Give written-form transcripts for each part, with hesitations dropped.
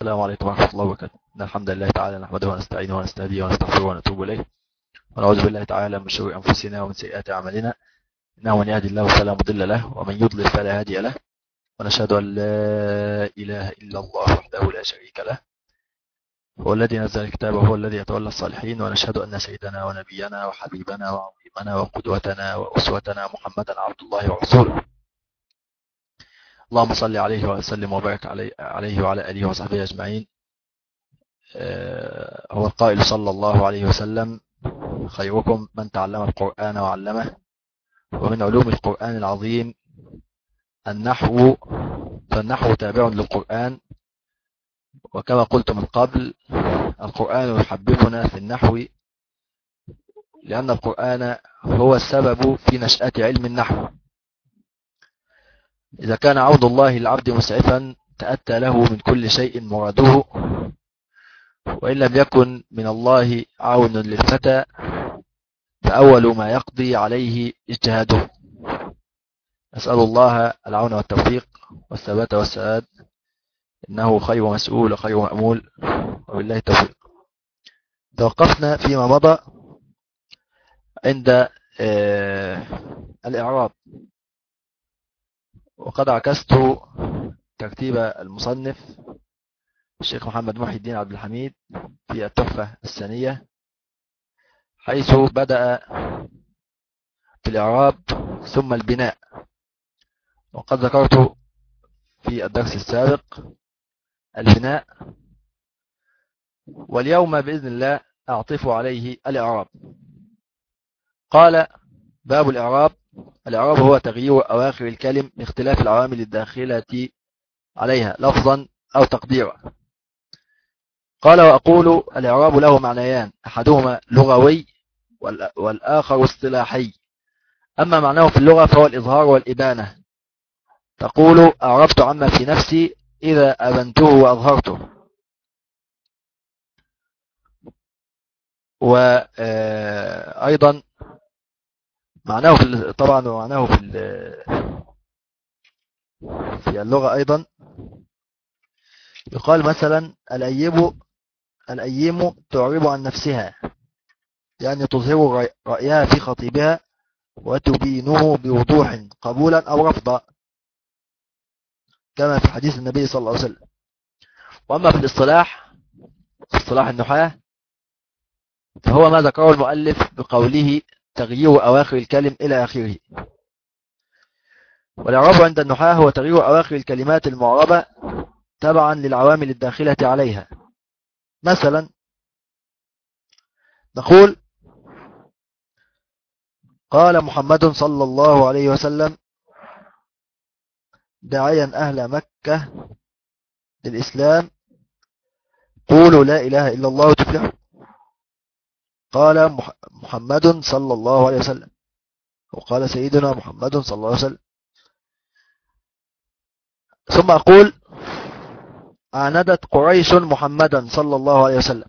السلام عليكم ورحمة الله وبركاته. إن الحمد لله تعالى نحمده ونستعينه ونستهديه ونستغفره ونتوب إليه، ونعوذ بالله تعالى من شرور أنفسنا ومن سيئات أعمالنا، إنه من يهدي الله فلا مضل له ومن يضلل فلا هادي له، ونشهد أن لا إله إلا الله وحده لا شريك له، هو الذي نزل الكتاب وهو الذي يتولى الصالحين، ونشهد أن سيدنا ونبينا وحبيبنا وعظيمنا وقدوتنا وأسوتنا محمدا عبد الله ورسوله. اللهم صل عليه وسلم وبارك عليه وعلى آله وصحبه أجمعين. هو القائل صلى الله عليه وسلم: خيركم من تعلم القرآن وعلمه. ومن علوم القرآن العظيم النحو، فالنحو تابع للقرآن، وكما قلت من قبل القرآن يحببنا في النحو، لأن القرآن هو السبب في نشأة علم النحو. إذا كان عون الله للعبد مسعفا تأتى له من كل شيء مراده، وإن لم يكن من الله عون للفتى فأول ما يقضي عليه اجتهاده. أسأل الله العون والتوفيق والثبات والسداد، إنه خير مسؤول وخير مأمول، وبالله التوفيق. توقفنا فيما مضى عند الإعراب، وقد عكست ترتيب المصنف الشيخ محمد محي الدين عبد الحميد في التحفة الثانية، حيث بدأ بالإعراب ثم البناء، وقد ذكرت في الدرس السابق البناء، واليوم بإذن الله أعطف عليه الإعراب. قال: باب الإعراب. الإعراب هو تغيير أواخر الكلم باختلاف العوامل الداخلة عليها لفظا أو تقديرا. قال: وأقول الإعراب له معنيان، أحدهما لغوي والآخر اصطلاحي. أما معناه في اللغة فهو الإظهار والإبانة. تقول: أعربت عما في نفسي إذا أبنته وأظهرته. وأيضا معناه طبعا معناه في اللغة أيضا يقال مثلا: الأيم تعرب عن نفسها، يعني تظهر رأيها في خطيبها وتبينه بوضوح قبولا أو رفضا، كما في حديث النبي صلى الله عليه وسلم. وأما في الاصطلاح، اصطلاح النحاة، فهو ما ذكره المؤلف بقوله تغيير أواخر الكلم إلى آخره. والإعراب عند النحاة هو تغيير أواخر الكلمات المعربة تبعا للعوامل الداخلة عليها. مثلا نقول: قال محمد صلى الله عليه وسلم داعيا أهل مكة للإسلام: قولوا لا إله إلا الله تفلحوا. قال محمد صلى الله عليه وسلم، وقال سيدنا محمد صلى الله عليه وسلم. ثم أقول: عاندت قريش محمدا صلى الله عليه وسلم.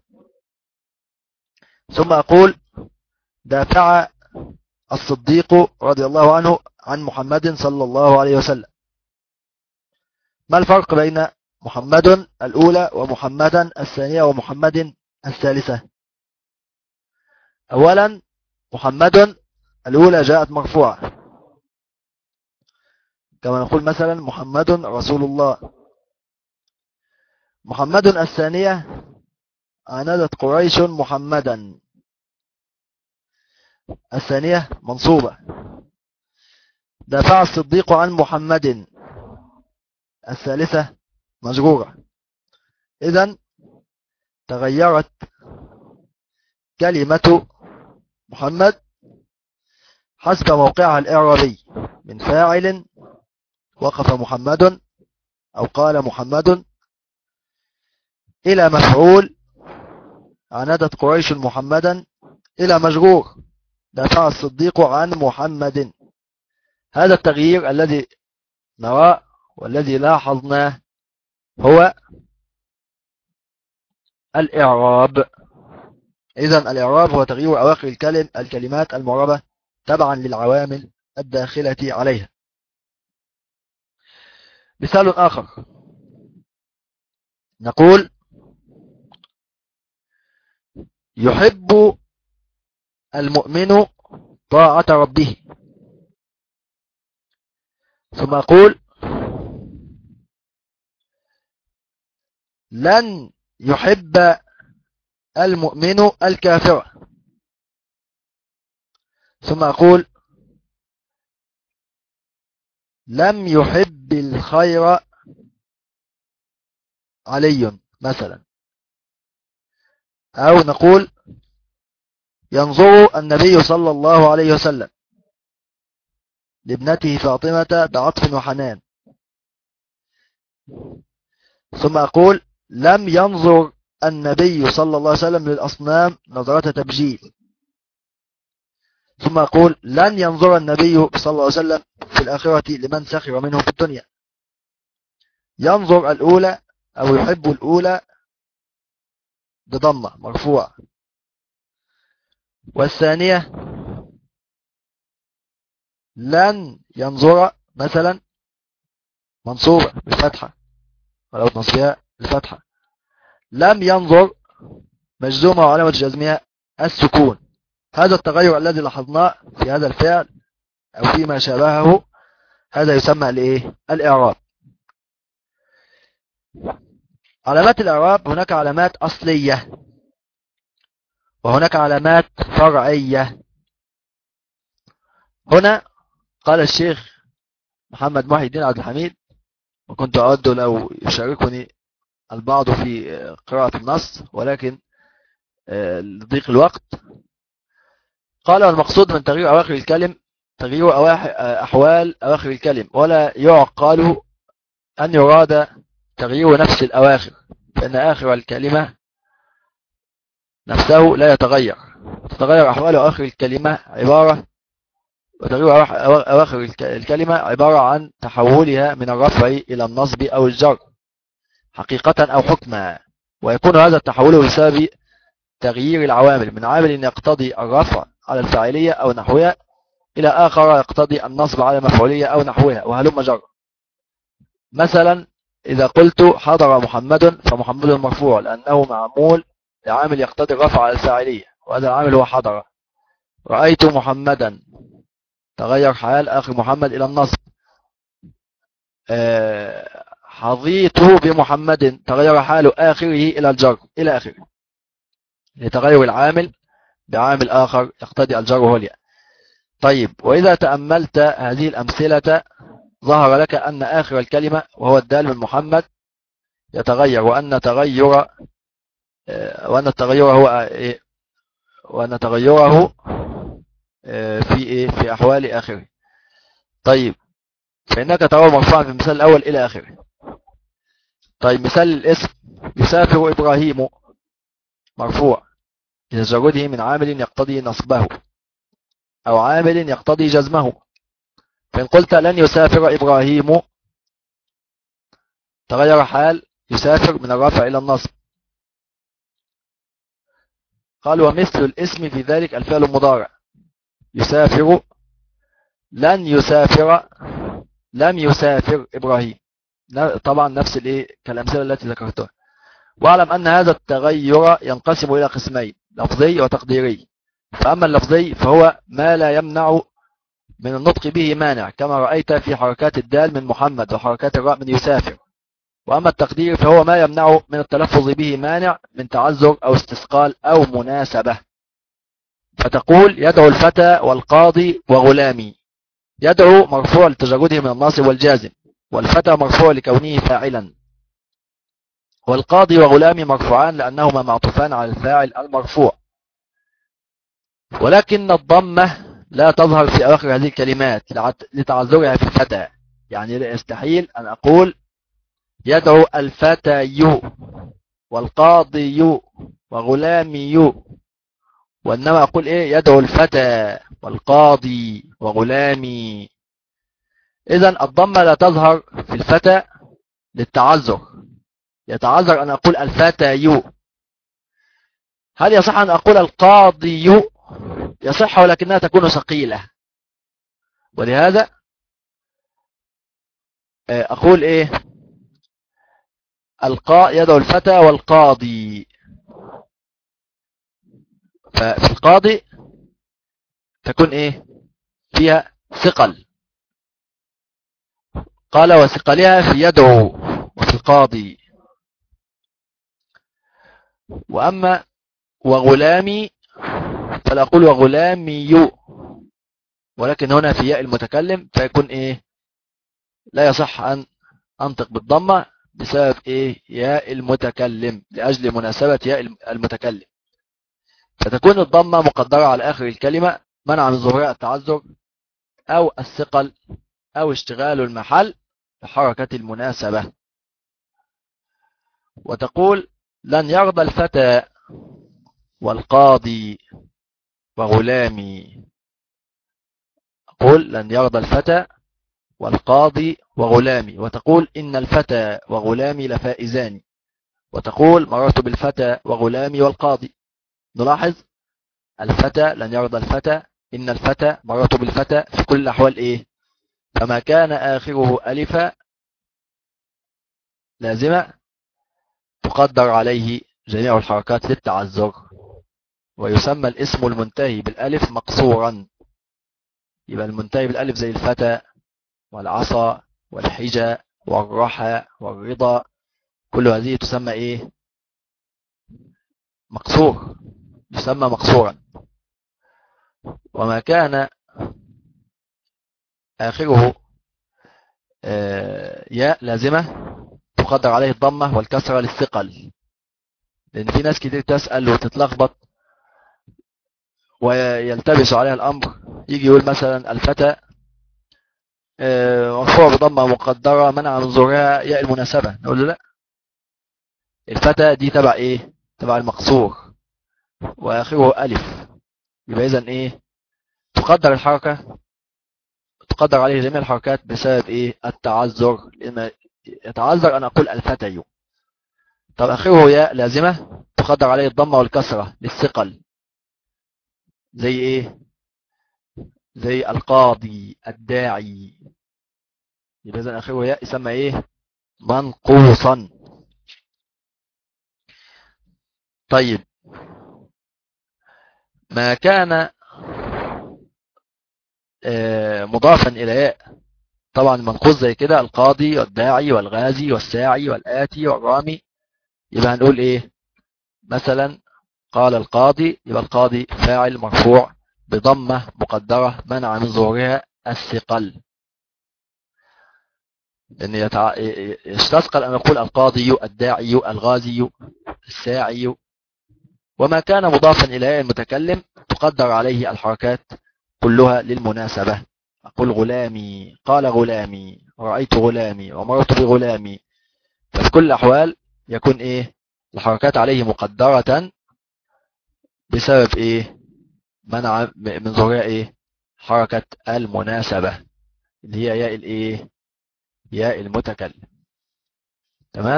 ثم أقول: دافع الصديق رضي الله عنه عن محمد صلى الله عليه وسلم. ما الفرق بين محمد الأولى ومحمدا الثانية ومحمد الثالثة؟ أولا، محمد الأولى جاءت مرفوعة، كما نقول مثلا: محمد رسول الله. محمد الثانية: عاندت قريش محمدا. الثانية منصوبة. دافع الصديق عن محمد. الثالثة مجرورة. إذن تغيرت كلمة محمد حسب موقعها الإعرابي، من فاعل وقف محمد أو قال محمد، إلى مفعول عاندت قريش محمدا، إلى مجرور دافع الصديق عن محمد. هذا التغيير الذي نراه والذي لاحظناه هو الإعراب. إذن الإعراب هو تغيير أواخر الكلمات المعربة تبعا للعوامل الداخلة عليها. مثال آخر: نقول يحب المؤمن طاعة ربه، ثم أقول لن يحب المؤمن الكافر، ثم أقول لم يحب الخير علي مثلا. أو نقول ينظر النبي صلى الله عليه وسلم لابنته فاطمة بعطف وحنان، ثم أقول لم ينظر النبي صلى الله عليه وسلم للأصنام نظرة تبجيل، ثم أقول لن ينظر النبي صلى الله عليه وسلم في الآخرة لمن سخر منه في الدنيا. ينظر الأولى أو يحب الأولى بضمة مرفوع، والثانية لن ينظر مثلا منصوبة بالفتحة ولو نصبها بالفتحة. لم ينظر مجزومة وعلامة جزمها السكون. هذا التغير الذي لاحظناه في هذا الفعل أو فيما شابهه هذا يسمى الإيه؟ الإعراب. علامات الإعراب هناك علامات أصلية وهناك علامات فرعية. هنا قال الشيخ محمد محي الدين عبد الحميد، وكنت أود لو يشاركني البعض في قراءة النص ولكن لضيق الوقت، قال المقصود من تغيير أواخر الكلم تغيير أحوال أواخر الكلم، ولا يعقل أن يراد تغيير نفس الأواخر، فإن آخر الكلمة نفسه لا يتغير، تتغير أحوال أواخر الكلمة وتغيير أواخر الكلمة عبارة عن تحولها من الرفع إلى النصب أو الجر حقيقة أو حكما، ويكون هذا التحول بسبب تغيير العوامل من عامل يقتضي الرفع على الفاعلية أو نحوها إلى آخر يقتضي النصب على مفعولية أو نحوها وهلم جر. مثلا إذا قلت حضر محمد فمحمد مرفوع لأنه معمول لعامل يقتضي الرفع على الفاعلية وهذا العامل هو حضر. رأيت محمدا تغير حال آخر محمد إلى النصب. حظيت بمحمد تغير حال آخره إلى الجر إلى آخره، لتغير العامل بعامل آخر يقتضي الجر وهو الياء. طيب، وإذا تأملت هذه الأمثلة ظهر لك أن آخر الكلمة وهو الدال من محمد يتغير، وأن تغيره في أحوال آخره. طيب، فإنك ترى مرفوعا في المثال الأول إلى آخره. طيب، مثال الاسم يسافر إبراهيم مرفوع لتجرده من عامل يقتضي نصبه أو عامل يقتضي جزمه. فإن قلت لن يسافر إبراهيم تغير حال يسافر من الرفع إلى النصب. قال ومثل الاسم في ذلك الفعل المضارع يسافر لن يسافر لم يسافر إبراهيم، طبعا نفس كالأمثلة التي ذكرتها. واعلم أن هذا التغير ينقسم إلى قسمين، لفظي وتقديري. فأما اللفظي فهو ما لا يمنع من النطق به مانع، كما رأيت في حركات الدال من محمد وحركات الراء من يسافر. وأما التقدير فهو ما يمنع من التلفظ به مانع من تعذر أو استثقال أو مناسبة. فتقول يدعو الفتى والقاضي وغلامي. يدعو مرفوع لتجرده من الناصب والجازم، والفتى مرفوع لكونه فاعلا، والقاضي وغلامي مرفوعان لأنهما معطوفان على الفاعل المرفوع. ولكن الضمة لا تظهر في أواخر هذه الكلمات لتعذرها في الفتى، يعني لا يستحيل أن أقول يدعو الفتى والقاضي وغلامي، وإنما أقول يدعو الفتى والقاضي وغلامي. إذن الضمة لا تظهر في الفتى للتعذر، يتعذر أن أقول الفتى. هل يصح أن أقول القاضي؟ يصح ولكنها تكون ثقيلة، ولهذا أقول القاء يدعو الفتى والقاضي. ففي القاضي تكون ايه؟ فيها ثقل. قال وثقلها في يدعو وفي القاضي. وأما وغلامي فلا أقول وغلامي، ولكن هنا في ياء المتكلم فيكون ايه؟ لا يصح أن أنطق بالضمة بسبب ايه؟ ياء المتكلم، لأجل مناسبة ياء المتكلم، فتكون الضمة مقدرة على آخر الكلمة منع من ظهورها التعذر أو الثقل أو اشتغال المحل بحركة المناسبة. وتقول لن يرضى الفتى والقاضي وغلامي. أقول لن يرضى الفتى والقاضي وغلامي. وتقول إن الفتى وغلامي لفائزان. وتقول مررت بالفتى وغلامي والقاضي. نلاحظ الفتى لن يرضى الفتى، إن الفتى، مررت بالفتى، في كل الأحوال إيه؟ فما كان آخره ألفا لازمة تقدر عليه جميع الحركات للتعذر، ويسمى الاسم المنتهي بالألف مقصورا. يبقى المنتهي بالألف زي الفتى والعصا والحجة والرحى والرضا، كل هذه تسمى إيه؟ مقصور، يسمى مقصورا. وما كان آخره ياء لازمة تقدر عليه الضمة والكسرة للثقل، لأن في ناس كتير تسأل وتتلخبط ويلتبس عليها الأمر. يجي يقول مثلا الفتى مرفوع بضمة مقدرة منع من ظهورها ياء المناسبة، نقول له لا، الفتى دي تبع إيه؟ تبع المقصور وآخره ألف، يبقى إذن إيه؟ تقدر الحركة، تقدر عليه جميع الحركات بسبب إيه؟ التعذر، لأن يتعذر أن أقول الفتى. طب آخره ياء لازمة تقدر عليه الضمة والكسرة للثقل، زي إيه؟ زي القاضي، الداعي، يبقى إذن آخره ياء يسمى إيه؟ منقوصا. طيب ما كان مضافا إلى ياء، طبعا منقوص زي كده القاضي والداعي والغازي والساعي والآتي والرامي، يبقى هنقول إيه؟ مثلا قال القاضي، يبقى القاضي فاعل مرفوع بضمة مقدرة منع من ظهورها الثقل، لأن يستثقل أن نقول القاضي، الداعي، الغازي، الساعي. وما كان مضافا إلى ياء المتكلم تقدر عليه الحركات كلها للمناسبة. أقول غلامي، قال غلامي، رأيت غلامي، ومرت بغلامي، ففي كل الأحوال يكون إيه؟ الحركات عليه مقدرة بسبب إيه؟ منع من ظهورها إيه؟ حركة المناسبة اللي هي ياء الإيه؟ ياء المتكلم. تمام؟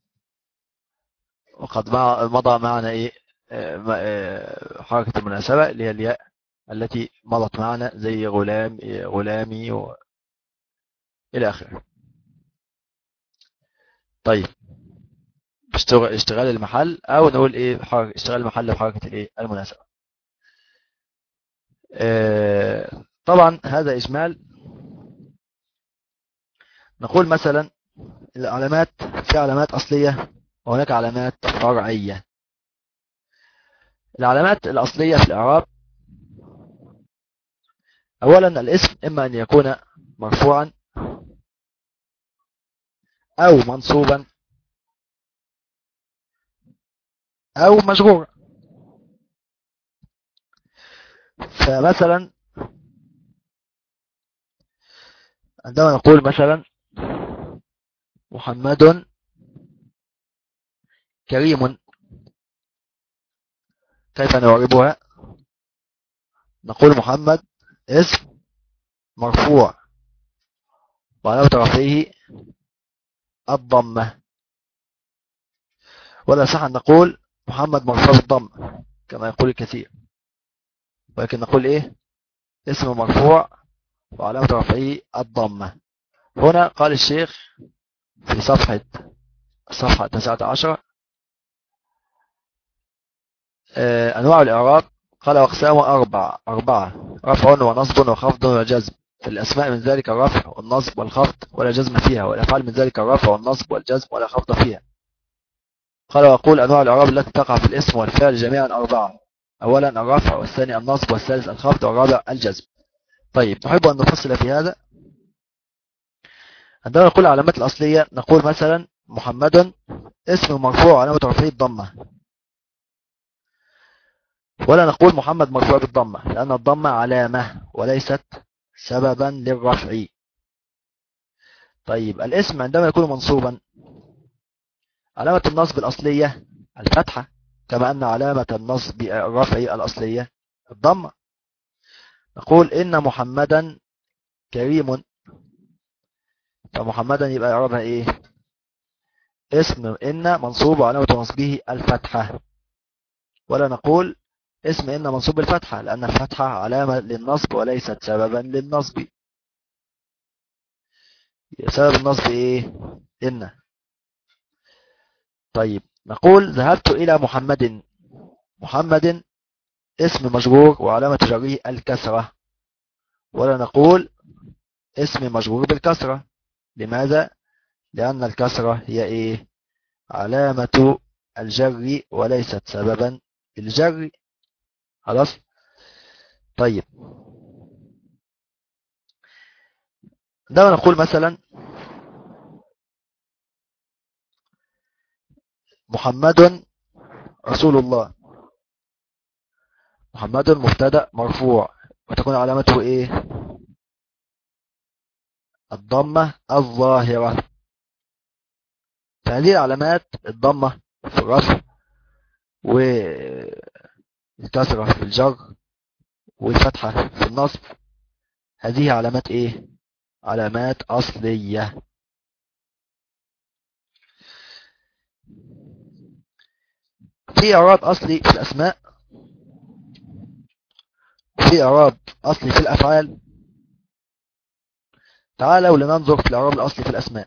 وقد مضى معنا إيه؟ حركة المناسبة اللي هي الياء التي مضت معنا زي غلام، غلامي إلى آخره. طيب اشتغال المحل، أو نقول إيه؟ اشتغال المحل بحركة الإيه؟ المناسبة. طبعا هذا إجمال. نقول مثلا العلامات، في علامات أصلية وهناك علامات فرعية. العلامات الأصلية في الإعراب: أولا الاسم إما أن يكون مرفوعا أو منصوبا أو مجرورا. فمثلا عندما نقول مثلا محمد كريم، كيف نعربها؟ نقول محمد اسم مرفوع وعلامة رفعه الضمة، ولا صح أن نقول محمد مرفوع بالضم كما يقول الكثير، ولكن نقول إيه؟ اسم مرفوع وعلامة رفعه الضمة. هنا قال الشيخ في صفحة الصفحة 19. أنواع الإعراب. قال وأقسامه أربعة: رفع ونصب وخفض وجزم. في الأسماء من ذلك الرفع والنصب والخفض ولا جزم فيها، والأفعال من ذلك الرفع والنصب والجزم ولا خفض فيها. قال وأقول أنواع الإعراب التي تقع في الاسم والفعل جميعا أربعة: أولا الرفع، والثاني النصب، والثالث الخفض، والرابع الجزم. طيب، نحب أن نفصل في هذا. عندما نقول العلامات الأصلية نقول مثلا محمد اسم مرفوع علامة رفعه الضمة، ولا نقول محمد مرفوع بالضمة، لأن الضمة علامة وليست سببا للرفع. طيب، الاسم عندما يكون منصوبا علامة النصب الأصلية الفتحة، كما أن علامة النصب الرفع الأصلية الضمة. نقول إن محمدا كريم، فمحمدا يبقى إعرابها إيه؟ اسم إن منصوب وعلامة نصبه الفتحة، ولا نقول اسم إن منصوب بالفتحة، لأن الفتحة علامة للنصب وليست سببا للنصب. سبب النصب إيه؟ إن. طيب، نقول ذهبت إلى محمد. محمد اسم مجرور وعلامة جره الكسرة، ولا نقول اسم مجرور بالكسرة. لماذا؟ لأن الكسرة هي إيه؟ علامة الجر وليست سببا للجر. خلاص. طيب، عندما نقول مثلا محمد رسول الله، محمد مبتدأ مرفوع وتكون علامته ايه؟ الضمة الظاهرة. فهذه العلامات الضمة في الرفع والكسرة في الجر والفتحة في النصب، هذه علامات ايه؟ علامات أصلية. في إعراب أصلي في الأسماء، في إعراب أصلي في الأفعال. تعالوا لننظر في الإعراب الأصلي في الأسماء.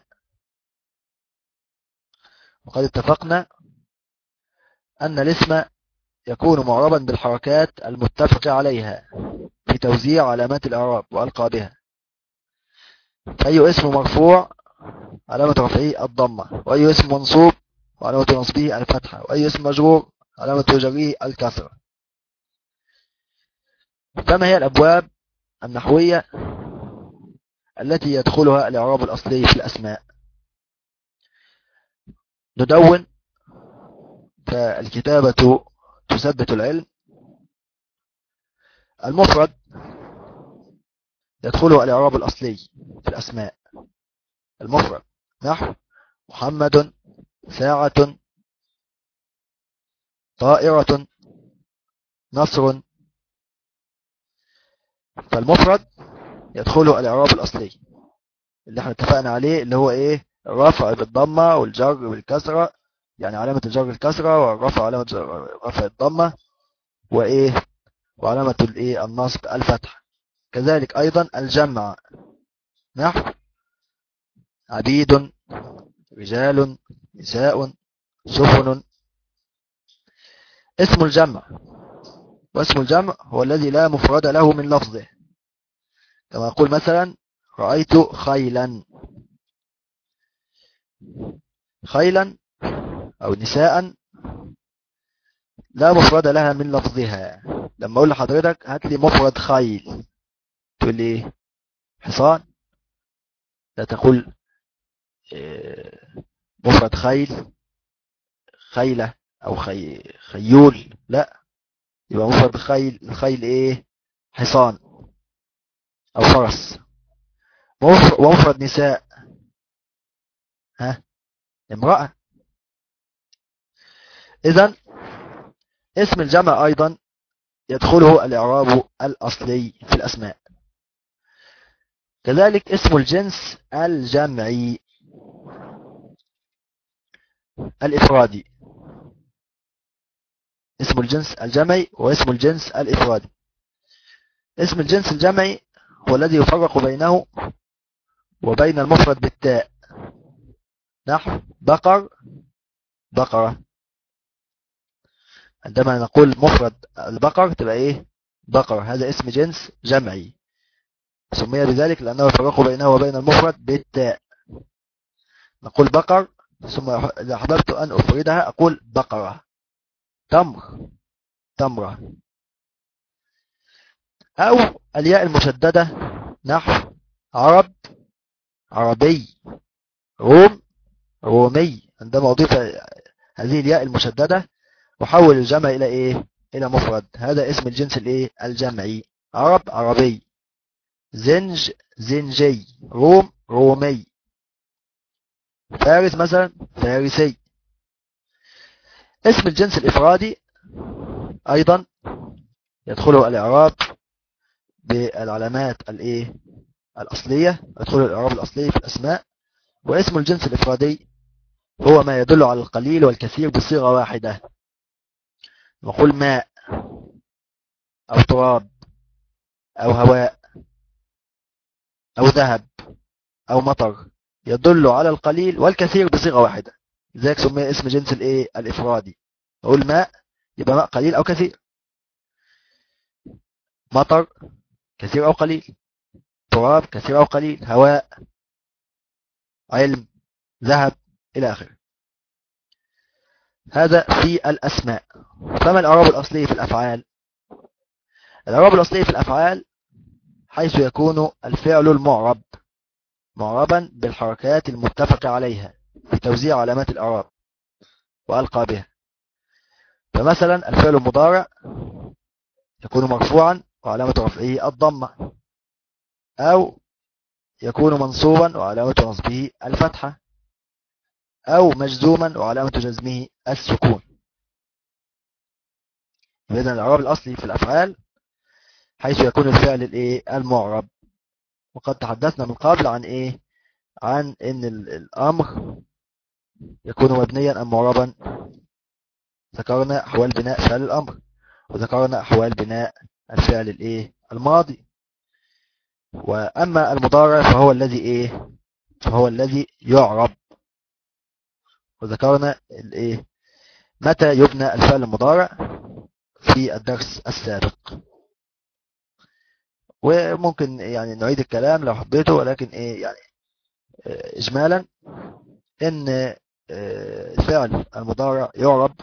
وقد اتفقنا أن الاسم يكون معربا بالحركات المتفق عليها في توزيع علامات الإعراب وألقابها. فأي اسم مرفوع علامة رفعه الضمة، وأي اسم منصوب وعلامة نصبه الفتحة، وأي اسم مجرور علامة جره الكسرة. فما هي الأبواب النحوية التي يدخلها الإعراب الأصلي في الأسماء؟ ندون، فالكتابة تثبت العلم. المفرد يدخله الإعراب الأصلي في الأسماء. المفرد نحو محمد، ساعة، طائرة، نصر. فالمفرد يدخله الإعراب الأصلي اللي احنا اتفقنا عليه، اللي هو ايه؟ الرفع بالضمة والجر بالكسرة، يعني علامة الجر الكسرة، والرفع علامة رفع الضمة، وايه؟ وعلامة الايه؟ النصب الفتح. كذلك ايضا الجمع نحو عبيد، رجال، نساء، سفن. اسم الجمع، واسم الجمع هو الذي لا مفرد له من لفظه، كما أقول مثلا رأيت خيلا. خيلا أو نساء لا مفرد لها من لفظها. لما أقول لحضرتك هات لي مفرد خيل، تقول لي إيه؟ حصان. لا تقول مفرد خيل خيلة أو خيول، لا، يبقى مفرد خيل. الخيل إيه؟ حصان أو فرس. ومفرد نساء ها؟ امرأة. إذن اسم الجمع أيضا يدخله الإعراب الأصلي في الأسماء. كذلك اسم الجنس الجمعي الإفرادي. اسم الجنس الجمعي واسم الجنس الإفرادي. اسم الجنس الجمعي هو الذي يفرق بينه وبين المفرد بالتاء، نحو بقر بقرة. عندما نقول مفرد البقر تبقى ايه؟ بقرة. هذا اسم جنس جمعي سمي بذلك لأنه يفرق بينه وبين المفرد بالتاء. نقول بقر ثم إذا أحببت أن أفردها أقول بقرة. تمر تمرة. أو الياء المشددة نحو عرب عربي روم رومي. عندما أضيف هذه الياء المشددة أحول الجمع إلى إيه؟ إلى مفرد. هذا اسم الجنس الإيه؟ الجمعي. عرب عربي، زنج زنجي، روم رومي، فارس مثلا فارسي. اسم الجنس الإفرادي أيضا يدخله الإعراب بالعلامات الإيه؟ الأصلية. يدخله الإعراب الأصلي في الأسماء. واسم الجنس الإفرادي هو ما يدل على القليل والكثير بصيغة واحدة. نقول ماء أو تراب أو هواء أو ذهب أو مطر، يدل على القليل والكثير بصيغة واحدة. لذلك سمي اسم جنس الإيه؟ الإفرادي. نقول ماء يبقى ماء قليل أو كثير، مطر كثير أو قليل، تراب كثير أو قليل، هواء، علم، ذهب، إلى آخره. هذا في الأسماء. فما الإعراب الأصلي في الأفعال؟ الإعراب الأصلي في الأفعال حيث يكون الفعل المعرب معربا بالحركات المتفق عليها في توزيع علامات الإعراب وألقابها. فمثلا الفعل المضارع يكون مرفوعا وعلامة رفعه الضمة، أو يكون منصوبا وعلامة نصبه الفتحة، أو مجزوما وعلامة جزمه السكون. إذن الإعراب الأصلي في الأفعال حيث يكون الفعل الإيه؟ المعرب. وقد تحدثنا من قبل عن إيه؟ عن إن الأمر يكون مبنيا أم معربا. ذكرنا أحوال بناء فعل الأمر، وذكرنا أحوال بناء الفعل الإيه؟ الماضي. وأما المضارع فهو الذي إيه؟ فهو الذي يعرب. وذكرنا الإيه؟ متى يبنى الفعل المضارع في الدرس السابق. وممكن يعني نعيد الكلام لو حبيته، ولكن إيه يعني إجمالا إن الفعل المضارع يعرب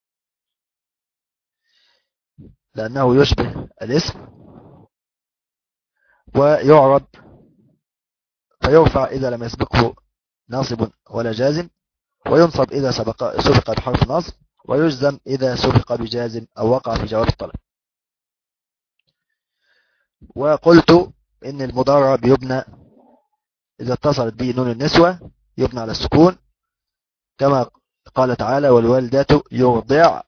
لأنه يشبه الاسم، ويعرب فيرفع إذا لم يسبقه ناصب ولا جازم، وينصب إذا سبق بحرف نصب، ويجزم إذا سبق بجازم أو وقع في جواب الطلب. وقلت إن المضارع بيبنى إذا اتصلت به نون النسوة يبنى على السكون، كما قال تعالى والوالدات يرضعن.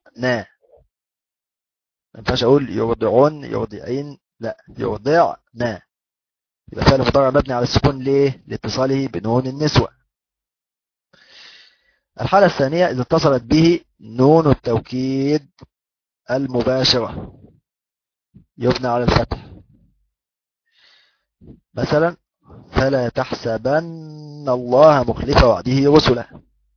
ما ينفعش أقول يرضعون يرضعين، لا، يرضعن. يبقى فعل مضارع مبني على السكون ليه؟ لاتصاله بنون النسوة. الحالة الثانية إذا اتصلت به نون التوكيد المباشرة يبنى على الفتح. مثلا فلا تحسبن الله مخلف وعده رسله،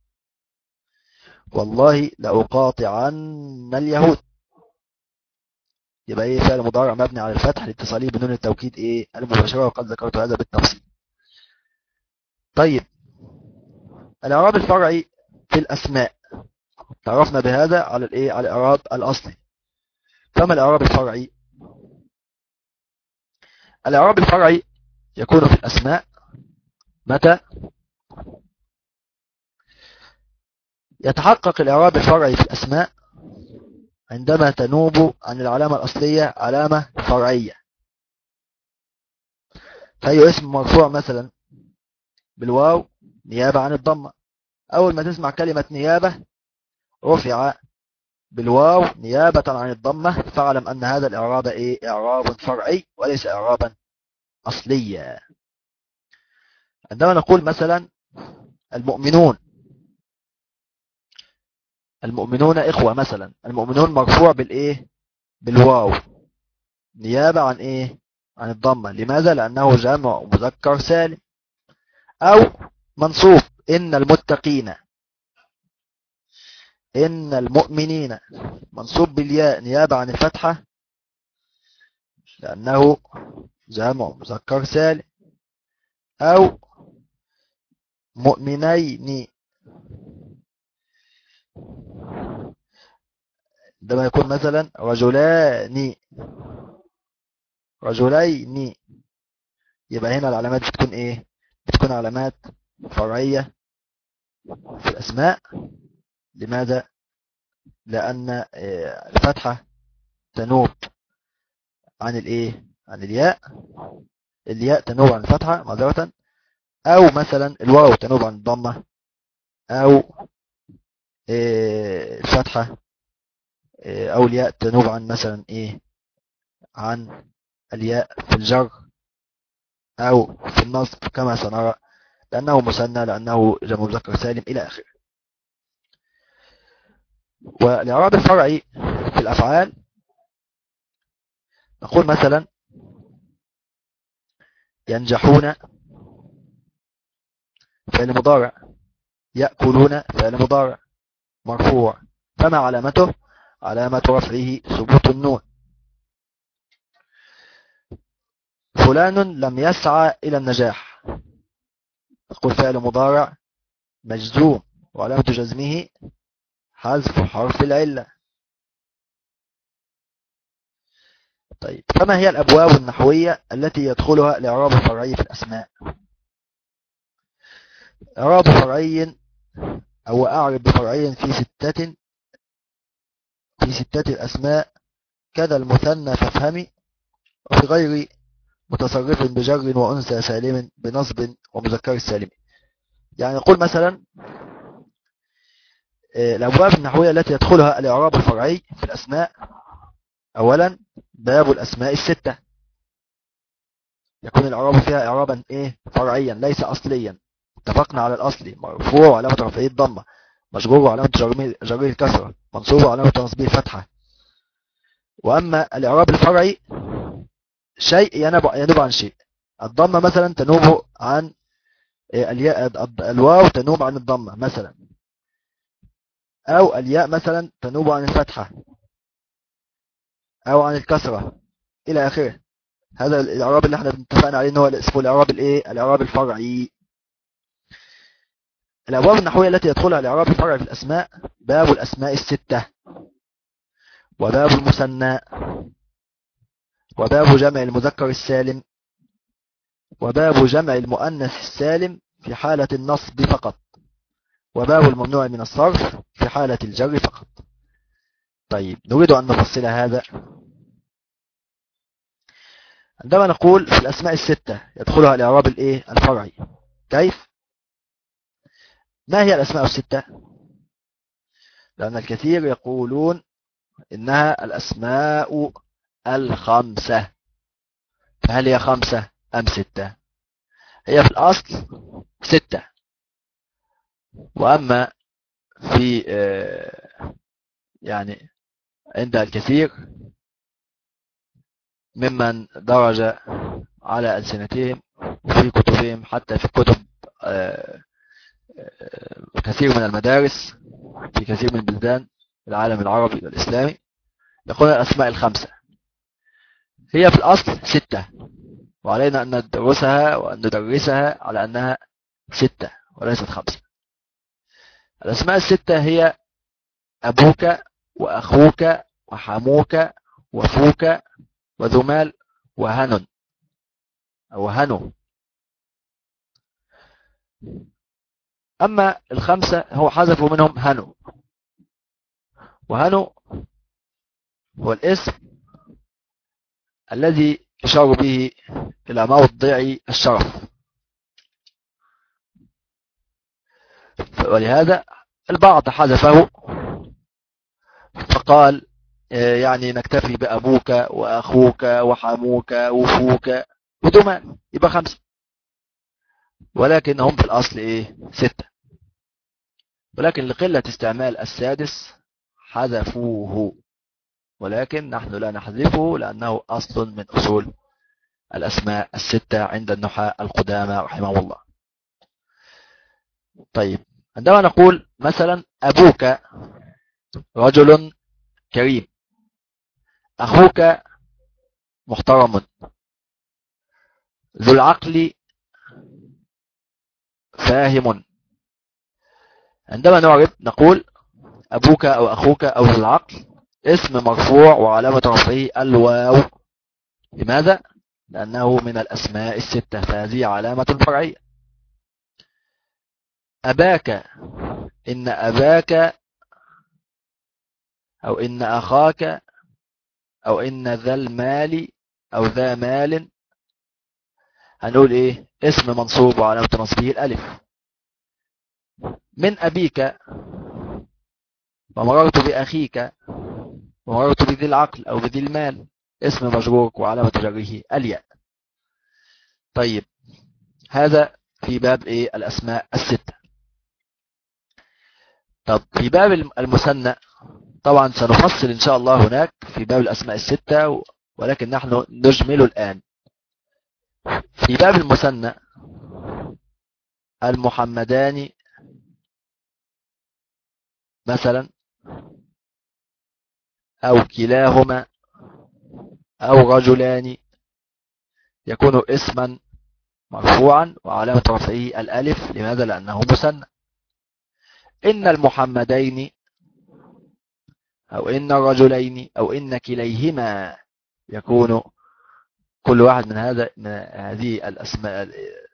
والله لأقاطعن اليهود. يبقى ايه؟ فعل مضارع مبني على الفتح لاتصاله بنون التوكيد ايه؟ المباشرة. وقد ذكرت هذا بالتفصيل. طيب الإعراب الفرعي في الأسماء تعرفنا بهذا على الايه؟ على الإعراب الأصلي. فما الإعراب الفرعي؟ الإعراب الفرعي يكون في الأسماء متى يتحقق الإعراب الفرعي في الأسماء عندما تنوب عن العلامة الأصلية علامة فرعية. فأي اسم مرفوع مثلا بالواو نيابة عن الضمة، أول ما تسمع كلمة نيابة رفع بالواو نيابة عن الضمة، فاعلم أن هذا الإعراب إيه؟ إعراب فرعي وليس إعرابا أصليا. عندما نقول مثلا المؤمنون، المؤمنون إخوة مثلا، المؤمنون مرفوع بالإيه؟ بالواو نيابة عن إيه؟ عن الضمة. لماذا؟ لأنه جمع مذكر سالم. أو منصوب إن المتقين، إن المؤمنين منصوب بالياء نيابة عن الفتحة لأنه جمع مذكر سالم، أو مؤمنين عندما يكون مثلا رجلين، يبقى هنا العلامات بتكون ايه؟ بتكون علامات فرعية في الأسماء. لماذا؟ لأن الفتحة تنوب عن الايه؟ عن الياء تنوب عن الفتحة معذرة، أو مثلا الواو تنوب عن الضمة، أو الفتحة أو الياء تنوب عن مثلا ايه؟ عن الياء في الجر أو في النصب كما سنرى، لأنه مثنى، لأنه جمع مذكر سالم إلى آخره. والإعراب الفرعي في الأفعال نقول مثلا ينجحون فعل مضارع، يأكلون فعل مضارع مرفوع، فما علامته؟ علامة رفعه ثبوت النون. فلان لم يسعى إلى النجاح، نقول فعل مضارع مجزوم وعلامة جزمه حذف حرف العلة. طيب، فما هي الأبواب النحوية التي يدخلها الإعراب الفرعي في الأسماء؟ إعراب فرعي أو أعرب بفرعي في ستة الأسماء كذا المثنى فافهمي، وفي غير متصرف بجر وأنثى سالم بنصب ومذكر السالم. يعني نقول مثلا الأبواب النحوية التي يدخلها الإعراب الفرعي في الأسماء: أولا باب الأسماء الستة، يكون الإعراب فيها إعرابا فرعيا ليس أصليا. اتفقنا على الأصلي: مرفوع وعلامة رفعه الضمة، مجرور وعلامة جره الكسرة، منصوب وعلامة نصبه الفتحة. وأما الإعراب الفرعي شيء ينوب عن شيء. الضمة مثلا تنوب عن الواو تنوب عن الضمة مثلا، أو الياء مثلا تنوب عن الفتحة أو عن الكسرة إلى آخره. هذا الإعراب اللي احنا اتفقنا عليه إنه هو اسمه الإعراب الإعراب الفرعي. الأبواب النحوية التي يدخلها الإعراب الفرعي في الأسماء: باب الأسماء الستة، وباب المثنى، وباب جمع المذكر السالم، وباب جمع المؤنث السالم في حالة النصب فقط، وباب الممنوع من الصرف في حالة الجر فقط. طيب، نريد أن نفصل هذا. عندما نقول في الأسماء الستة يدخلها الإعراب الفرعي، كيف؟ ما هي الأسماء الستة؟ لأن الكثير يقولون إنها الأسماء الخمسة. فهل هي خمسة أم ستة؟ هي في الأصل ستة، وأما في يعني عند الكثير ممن درج على ألسنتهم وفي كتبهم، حتى في كتب كثير من المدارس في كثير من بلدان العالم العربي والإسلامي، يقول الأسماء الخمسة. هي في الأصل ستة، وعلينا أن ندرسها وأن ندرسها على أنها ستة وليست خمسة. الأسماء الستة هي أبوك وأخوك وحموك وفوك وذمال وهن أو هنو. أما الخمسة هو حذفوا منهم هنو، وهنو هو الاسم الذي يشار به إلى موضع الشرف، ولهذا البعض حذفه فقال يعني نكتفي بأبوك وأخوك وحموك وفوك ودمان، يبقى خمسة، ولكن هم في الأصل ستة، ولكن لقلة استعمال السادس حذفوه، ولكن نحن لا نحذفه لأنه أصل من أصول الأسماء الستة عند النحاة القدامى رحمه الله. طيب عندما نقول مثلا أبوك رجل كريم، أخوك محترم، ذو العقل فاهم. عندما نعرب نقول أبوك أو أخوك أو ذو العقل اسم مرفوع وعلامة رفعه الواو. لماذا؟ لأنه من الأسماء الستة، فهذه علامة فرعية. أباك، إن أباك أو إن أخاك أو إن ذا المال أو ذا مال، هنقول إيه؟ اسم منصوب وعلامة نصبه الألف. من أبيك، ومررت بأخيك، ومررت بذي العقل أو بذي المال، اسم مجرور وعلامة جره الياء. طيب هذا في باب إيه؟ الأسماء الستة. طب في باب المثنى طبعا سنفصل إن شاء الله هناك في باب الأسماء الستة، ولكن نحن نجمل الآن. في باب المثنى المحمدان مثلا، أو كلاهما، أو رجلان، يكون اسما مرفوعا وعلامة رفعه الألف. لماذا؟ لأنه مثنى. إن المحمدين أو إن الرجلين أو إن كليهما، يكون كل واحد من هذه الأسماء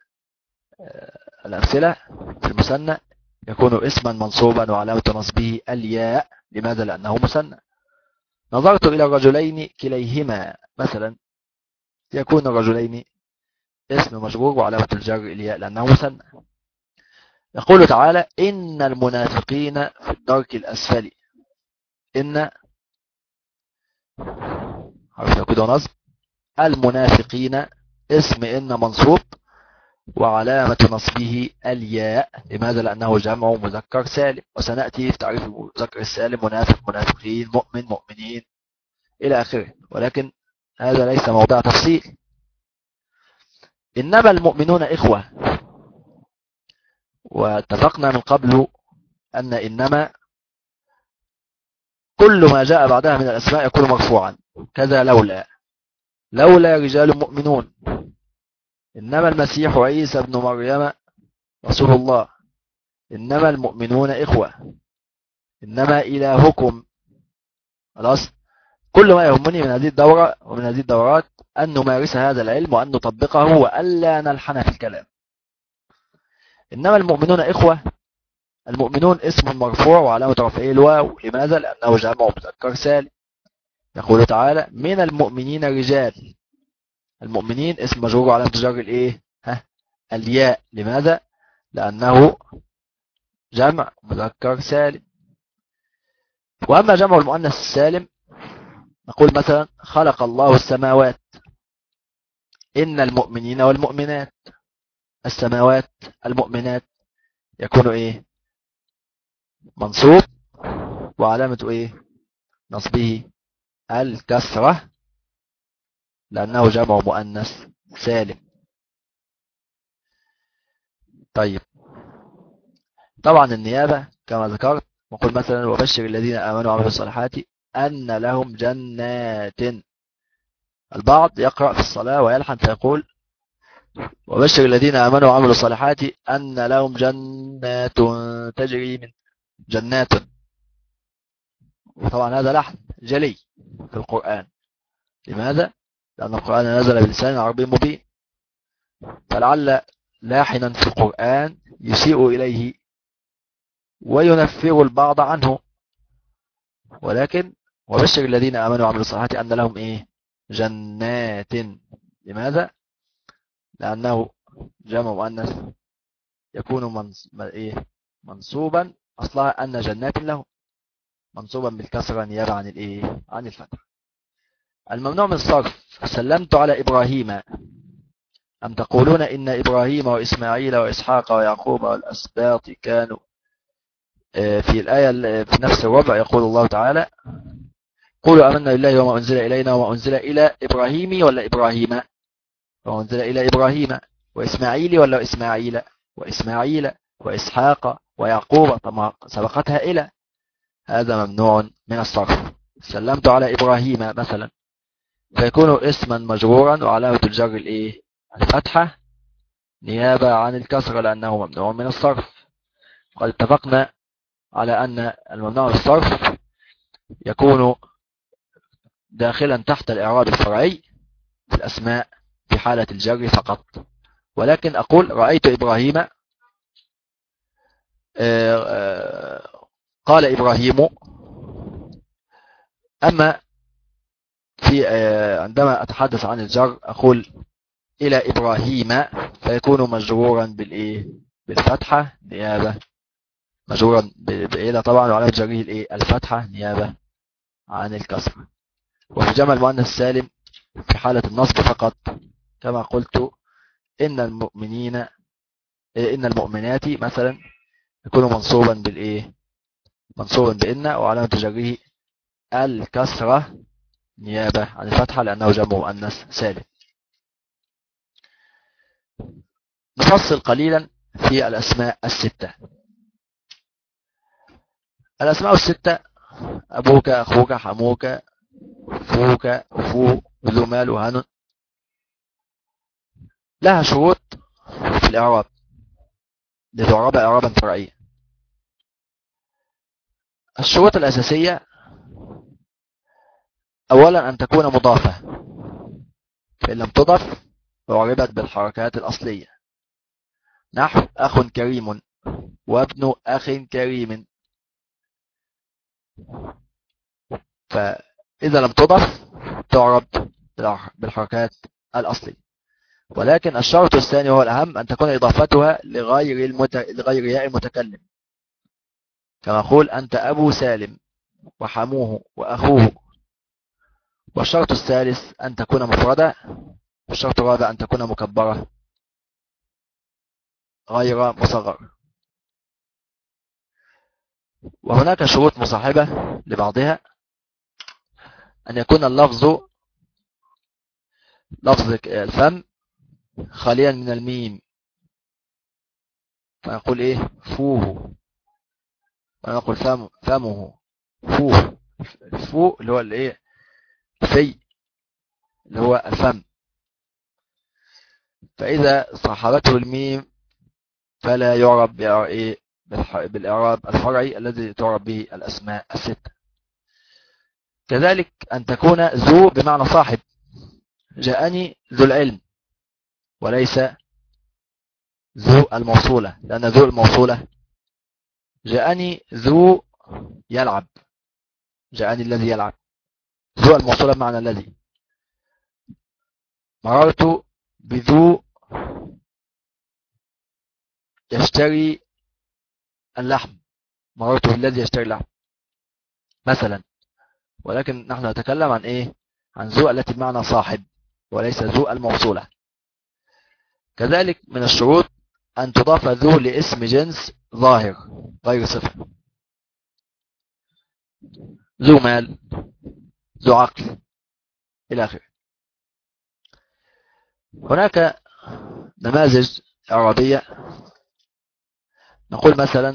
الأمثلة في المثنى يكون اسما منصوبا وعلامة نصبه الياء. لماذا؟ لأنه مثنى. نظرت إلى الرجلين كليهما مثلا، يكون الرجلين اسم مجرور وعلامة الجر الياء لأنه مثنى. يقول تعالى إن المنافقين في الدرك الأسفل. إن حرف توكيد ونصب، المنافقين اسم إن منصوب وعلامة نصبه الياء. لماذا؟ لأنه جمع مذكر سالم، وسنأتي في تعريف المذكر السالم: منافق، منافقين، مؤمن، مؤمنين، إلى آخره، ولكن هذا ليس موضوع تفصيل. إنما المؤمنون إخوة، واتفقنا من قبل أن إنما كل ما جاء بعدها من الأسماء يكون مرفوعا، كذا لولا رجال مؤمنون، إنما المسيح عيسى بن مريم رسول الله، إنما المؤمنون إخوة، إنما إلهكم. خلاص، كل ما يهمني من هذه الدورة ومن هذه الدورات أن نمارس هذا العلم وأن نطبقه وألا نلحن في الكلام. إنما المؤمنون إخوة، المؤمنون اسم مرفوع وعلامة رفعه الواو. لماذا؟ لأنه جمع مذكر سالم. يقول تعالى من المؤمنين رجال، المؤمنين اسم مجرور وعلامة جر الايه؟ الياء. لماذا؟ لأنه جمع مذكر سالم. وأما جمع المؤنث السالم نقول مثلا خلق الله السماوات. إن المؤمنين والمؤمنات، السماوات، المؤمنات، يكون ايه؟ منصوب وعلامة ايه؟ نصبه الكسرة، لأنه جمع مؤنث سالم. طيب طبعا النيابة كما ذكرت نقول مثلا وبشر الذين آمنوا وعملوا الصالحات أن لهم جنات. البعض يقرأ في الصلاة ويلحن فيقول وبشر الذين آمنوا وعملوا الصالحات أن لهم جنات تجري من جنات. وطبعا هذا لحن جلي في القرآن. لماذا؟ لأن القرآن نزل بلسان عربي مبين، فلعل لاحنا في القرآن يسيء إليه وينفر البعض عنه، ولكن وبشر الذين آمنوا وعملوا الصالحات أن لهم إيه؟ جنات. لماذا؟ لأنه جمع مؤنث يكون منصوبا، أصلها أن جنات له، منصوبا بالكسرة نيابة عن الإيه؟ عن الفتح. الممنوع من الصرف سلمت على إبراهيم أم تقولون إن إبراهيم وإسماعيل وإسحاق ويعقوب والأسباط كانوا. في الآية في نفس الربع يقول الله تعالى قولوا آمنا بالله وما أنزل إلينا وما أنزل إلى إبراهيم ولا إبراهيم، وما أنزل إلى إبراهيم وإسماعيل ولا إسماعيل وإسماعيل وإسحاق ويعقوب طبعا سبقتها إلى، هذا ممنوع من الصرف. سلمت على إبراهيم مثلا، فيكون اسما مجرورا وعلامة الجر الإيه؟ الفتحة نيابة عن الكسرة لأنه ممنوع من الصرف. قد اتفقنا على أن الممنوع من الصرف يكون داخلا تحت الإعراب الفرعي في الأسماء في حالة الجر فقط. ولكن أقول رأيت إبراهيم، قال إبراهيم. أما في عندما أتحدث عن الجر أقول إلى إبراهيم، فيكون مجرورا بالإيه؟ بالفتحة نيابة، مجرورا بإلى طبعا وعلامة جره الإيه؟ الفتحة نيابة عن الكسر. وفي جمع المؤنث السالم في حالة النصب فقط كما قلت إن المؤمنات مثلا يكون منصوبا بالإيه؟ منصوبا بإن وعلامة جره الكسرة نيابة عن الفتحة لأنه جمع مؤنث سالم. نفصل قليلا في الأسماء الستة. الأسماء الستة: أبوك، أخوك، حموك، فوك، أفو، ذو مال وهن، لها شروط في الإعراب لتعرب إعرابا فرعيا. الشروط الأساسية: أولا أن تكون مضافة، فإن لم تضف أعربت بالحركات الأصلية، نحو أخ كريم وابن أخ كريم. فإذا لم تضف تعرب بالحركات الأصلية. ولكن الشرط الثاني وهو الأهم أن تكون إضافتها لغير ياء المتكلم، كما أقول أنت أبو سالم وحموه وأخوه. والشرط الثالث أن تكون مفردة، والشرط الرابع أن تكون مكبرة غير مصغر. وهناك شروط مصاحبة لبعضها: أن يكون اللفظ لفظ الفم خاليا من الميم، فنقول إيه؟ فوه، ونقول فمه فوه. فو اللي هو الإيه؟ في اللي هو الفم. فإذا صاحبته الميم فلا يعرب بالإعراب الفرعي الذي تعرب به الأسماء الستة. كذلك أن تكون ذو بمعنى صاحب، جاءني ذو العلم وليس ذو الموصولة، لأن ذو الموصولة جاءني ذو يلعب، جاءني الذي يلعب. ذو الموصولة بمعنى الذي. مررت بذو يشتري اللحم، مررت بالذي يشتري اللحم مثلا. ولكن نحن نتكلم عن إيه؟ عن ذو التي بمعنى صاحب وليس ذو الموصولة. كذلك من الشروط أن تضاف ذو لاسم جنس ظاهر غير صفة، ذو مال، ذو عقل إلى آخره. هناك نماذج إعرابية، نقول مثلا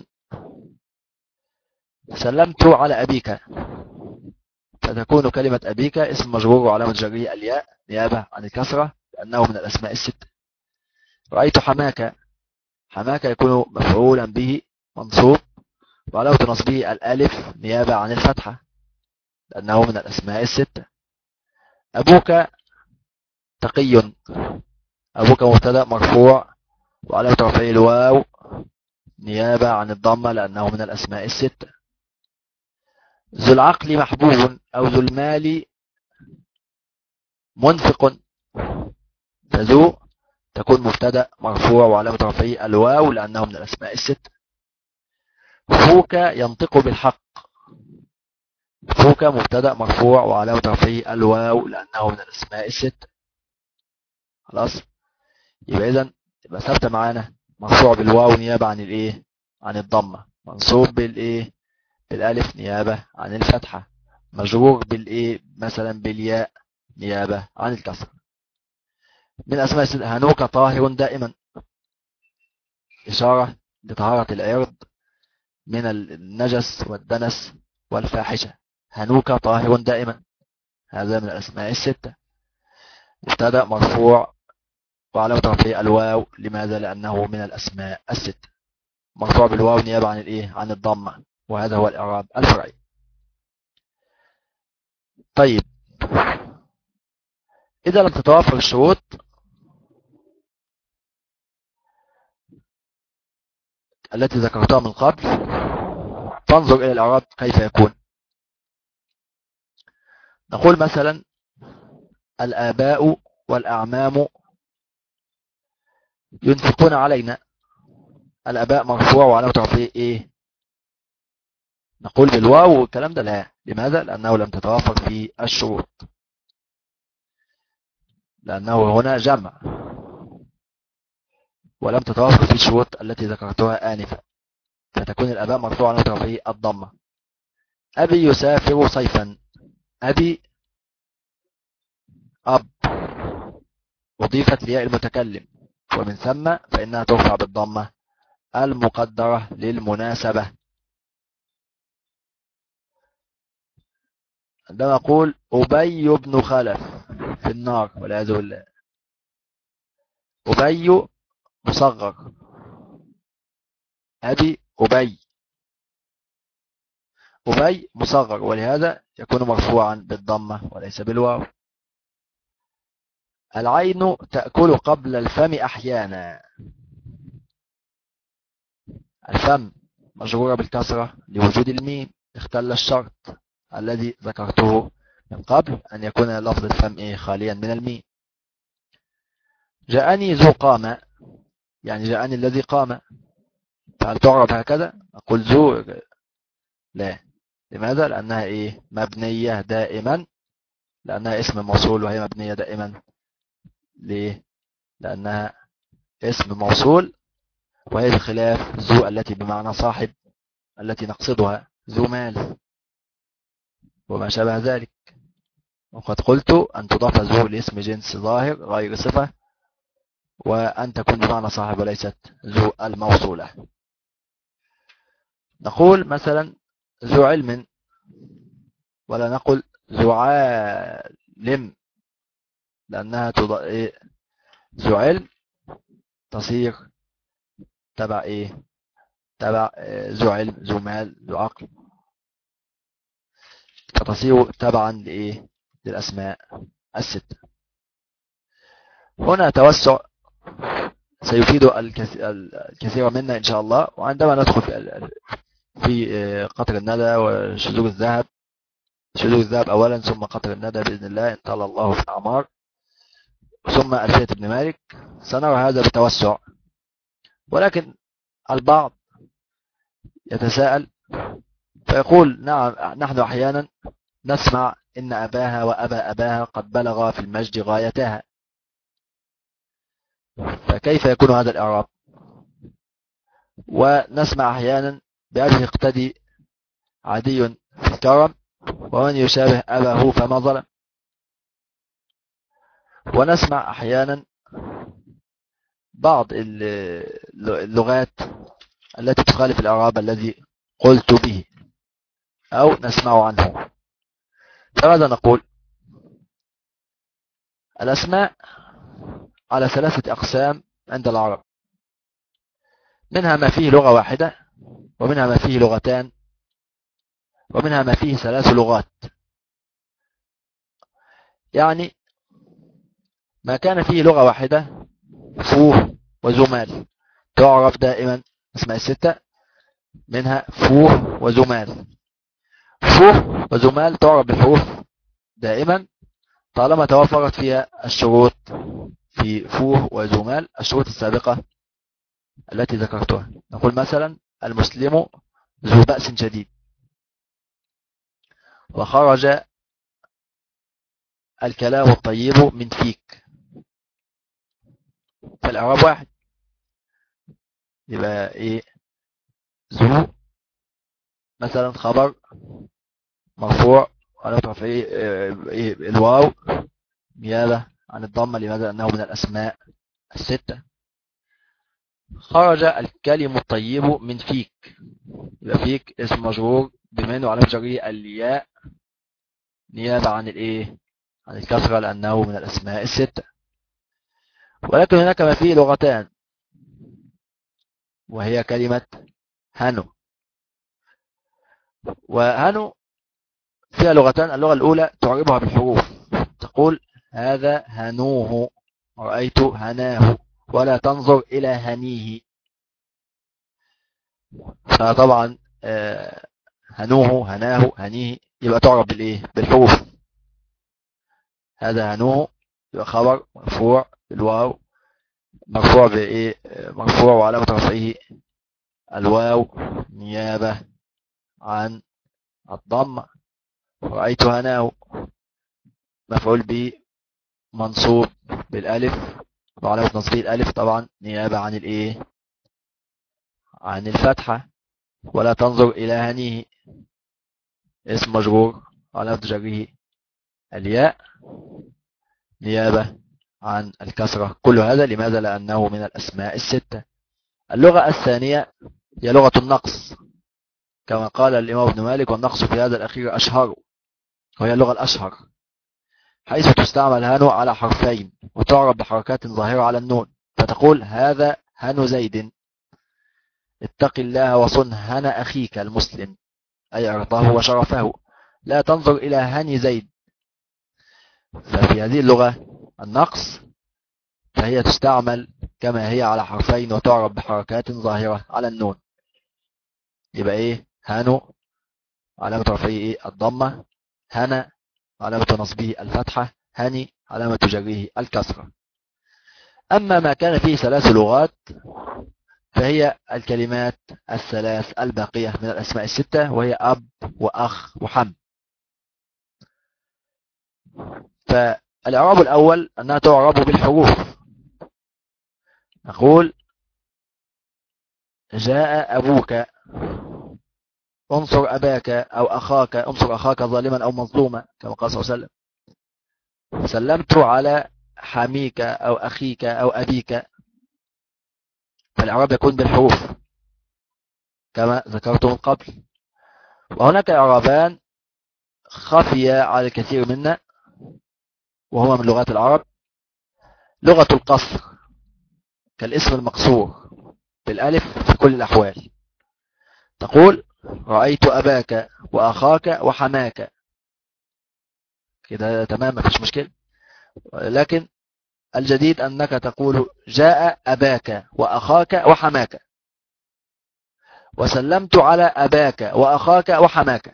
سلمت على أبيك، فتكون كلمة أبيك اسم مجرور وعلامة جره الياء نيابة عن الكسرة لأنه من الأسماء الست. رأيت حماك، حماك يكون مفعولا به منصوب وعلامة نصبه الألف نيابة عن الفتحة لأنه من الأسماء الستة. أبوك تقي، أبوك مبتدأ مرفوع وعلامة رفعه الواو نيابة عن الضمة لأنه من الأسماء الستة. ذو العقل محبوب أو ذو المال منفق، فذو تكون مبتدأ مرفوع وعلامة رفعه الواو لأنه من الأسماء الستة. فوك ينطق بالحق، فوك مبتدأ مرفوع وعلامة رفعه الواو لأنه من الأسماء الستة. خلاص، يبقى إذن يبقى ثابتة معانا مرفوع بالواو نيابة عن الإيه؟ عن الضمة، منصوب بالإيه؟ بالألف نيابة عن الفتحة، مجرور بالإيه؟ مثلا بالياء نيابة عن الكسر. من أسماء الستة هنوك طاهر دائما، إشارة لطهارة العرض من النجس والدنس والفاحشة. هنوك طاهر دائما، هذا من الأسماء الستة. مبتدأ مرفوع وعلامة رفعه الواو. لماذا؟ لأنه من الأسماء الستة، مرفوع بالواو نيابة عن الإيه؟ عن الضمة، وهذا هو الإعراب الفرعي. طيب، إذا لم تتوفر الشروط التي ذكرتها من قبل، فانظر إلى الإعراب كيف يكون. نقول مثلا الآباء والأعمام ينفقون علينا. الآباء مرفوع وعلامة رفعه إيه؟ نقول بالواو والكلام ده لا. لماذا؟ لأنه لم تتوفر فيه الشروط، لأنه هنا جمع ولم تتوفر فيه الشروط التي ذكرتها آنفا، فتكون الآباء مرفوع وعلامة رفعه الضمة. أبي يسافر صيفا. أبي أب أضيفت لياء المتكلم، ومن ثم فإنها ترفع بالضمة المقدرة للمناسبة. عندما أقول أبي بن خلف في النار والعياذ بالله، أبي مصغر، أبي أبي، أبي مصغر، ولهذا يكون مرفوعا بالضمة وليس بالواو. العين تأكل قبل الفم أحيانا. الفم مجرورة بالكسرة لوجود الميم، اختل الشرط الذي ذكرته من قبل أن يكون لفظ الفم خاليا من الميم. جاءني ذو قامة، يعني جاءني الذي قام، فهل تعرف هكذا؟ أقول ذو؟ لا. لماذا؟ لأنها مبنية دائما، لأنها اسم موصول وهي مبنية دائما. ليه؟ لأنها اسم موصول، وهي بخلاف ذو التي بمعنى صاحب التي نقصدها ذو مال وما شابه ذلك. وقد قلت أن تضاف ذو لاسم جنس ظاهر غير صفة، وأن تكون بمعنى صاحب وليست ذو الموصولة. نقول مثلا ذو علم، ولا نقل ذو عالم، لأنها ذو علم تصير تبع تبع ذو علم، ذو مال، ذو عقل، فتصير تبعا للأسماء الستة. هنا توسع سيفيد الكثير منا إن شاء الله. وعندما ندخل في قطر الندى وشذوذ الذهب، شذوذ الذهب أولا، ثم قطر الندى بإذن الله إن طال الله في الأعمار، ثم ألفية ابن مالك، سنرى هذا بتوسع. ولكن البعض يتساءل فيقول نعم، نحن أحيانا نسمع إن أباها وأبا أباها قد بلغ في المجد غايتها، فكيف يكون هذا الإعراب؟ ونسمع أحيانا بأبه اقتدي عدي في الكرم، ومن يشابه أباه فما ظلم. ونسمع أحيانا بعض اللغات التي تخالف الإعراب الذي قلت به أو نسمع عنه. فماذا نقول؟ الأسماء على ثلاثة أقسام عند العرب، منها ما فيه لغة واحدة، ومنها ما فيه لغتان، ومنها ما فيه ثلاث لغات. يعني ما كان فيه لغة واحدة فوه وزمال تعرف دائما اسماء الستة، منها فوه وزمال. فوه وزمال تعرف بالحروف دائما طالما توفرت فيها الشروط في فوه وزمال، الشروط السابقة التي ذكرتها. نقول مثلا المسلم ذو بأس شديد، وخرج الكلام الطيب من فيك، فالإعراب واحد، يبقى ذو مثلا خبر مرفوع على رفعه الواو نيابة عن الضمة. لماذا؟ لأنه من الأسماء الستة. خرج الكلم الطيب من فيك، يبقى فيك اسم مجرور بما انه علامة جره الياء نيابة عن الايه، عن الكسرة لأنه من الأسماء الستة. ولكن هناك ما فيه لغتان، وهي كلمة هنو. وهنو فيها لغتان، اللغة الأولى تعربها بالحروف، تقول هذا هنوه، رأيت هناه، ولا تنظر إلى هنيه. فطبعا هنوه هناه هنيه يبقى تعرب بالإيه، بالحروف. هذا هنوه يبقى خبر مرفوع بالواو، مرفوع بإيه، مرفوع وعلامة رفعه الواو نيابة عن الضمة. رأيت هناه مفعول به منصوب بالالف، وعلامة نصبه الالف طبعا نيابة عن الايه، عن الفتحة. ولا تنظر الى هنيه اسم مجرور علامة جره الياء نيابة عن الكسرة. كل هذا لماذا؟ لأنه من الأسماء الستة. اللغة الثانية هي لغة النقص، كما قال الإمام ابن مالك والنقص في هذا الأخير أشهر، وهي اللغة الأشهر، حيث تستعمل هنو على حرفين وتعرب بحركات ظاهرة على النون، فتقول هذا هنو زيد، اتق الله وصن هنا أخيك المسلم، أي عرضه وشرفه، لا تنظر إلى هني زيد. ففي هذه اللغة النقص فهي تستعمل كما هي على حرفين وتعرب بحركات ظاهرة على النون. يبقى إيه، هنو علامة رفعه إيه، الضمة، هنا علامة نصبه الفتحة، هني علامة جره الكسرة. أما ما كان فيه ثلاث لغات فهي الكلمات الثلاث الباقية من الأسماء الستة، وهي أب وأخ وحم. فالإعراب الأول أنها تعرب بالحروف. نقول جاء أبوك، انصر أباك أو أخاك، انصر أخاك ظالما أو مظلوما كما قال صلى الله عليه وسلم. سلمت على حميك أو أخيك أو أبيك. فالإعراب يكون بالحروف كما ذكرت من قبل. وهناك إعرابان خفي على الكثير منا وهما من لغات العرب. لغة القصر كالاسم المقصور بالألف في كل الأحوال، تقول رأيت أباك وأخاك وحماك، كده تمام مفيش مشكلة. لكن الجديد أنك تقول جاء أباك وأخاك وحماك، وسلمت على أباك وأخاك وحماك،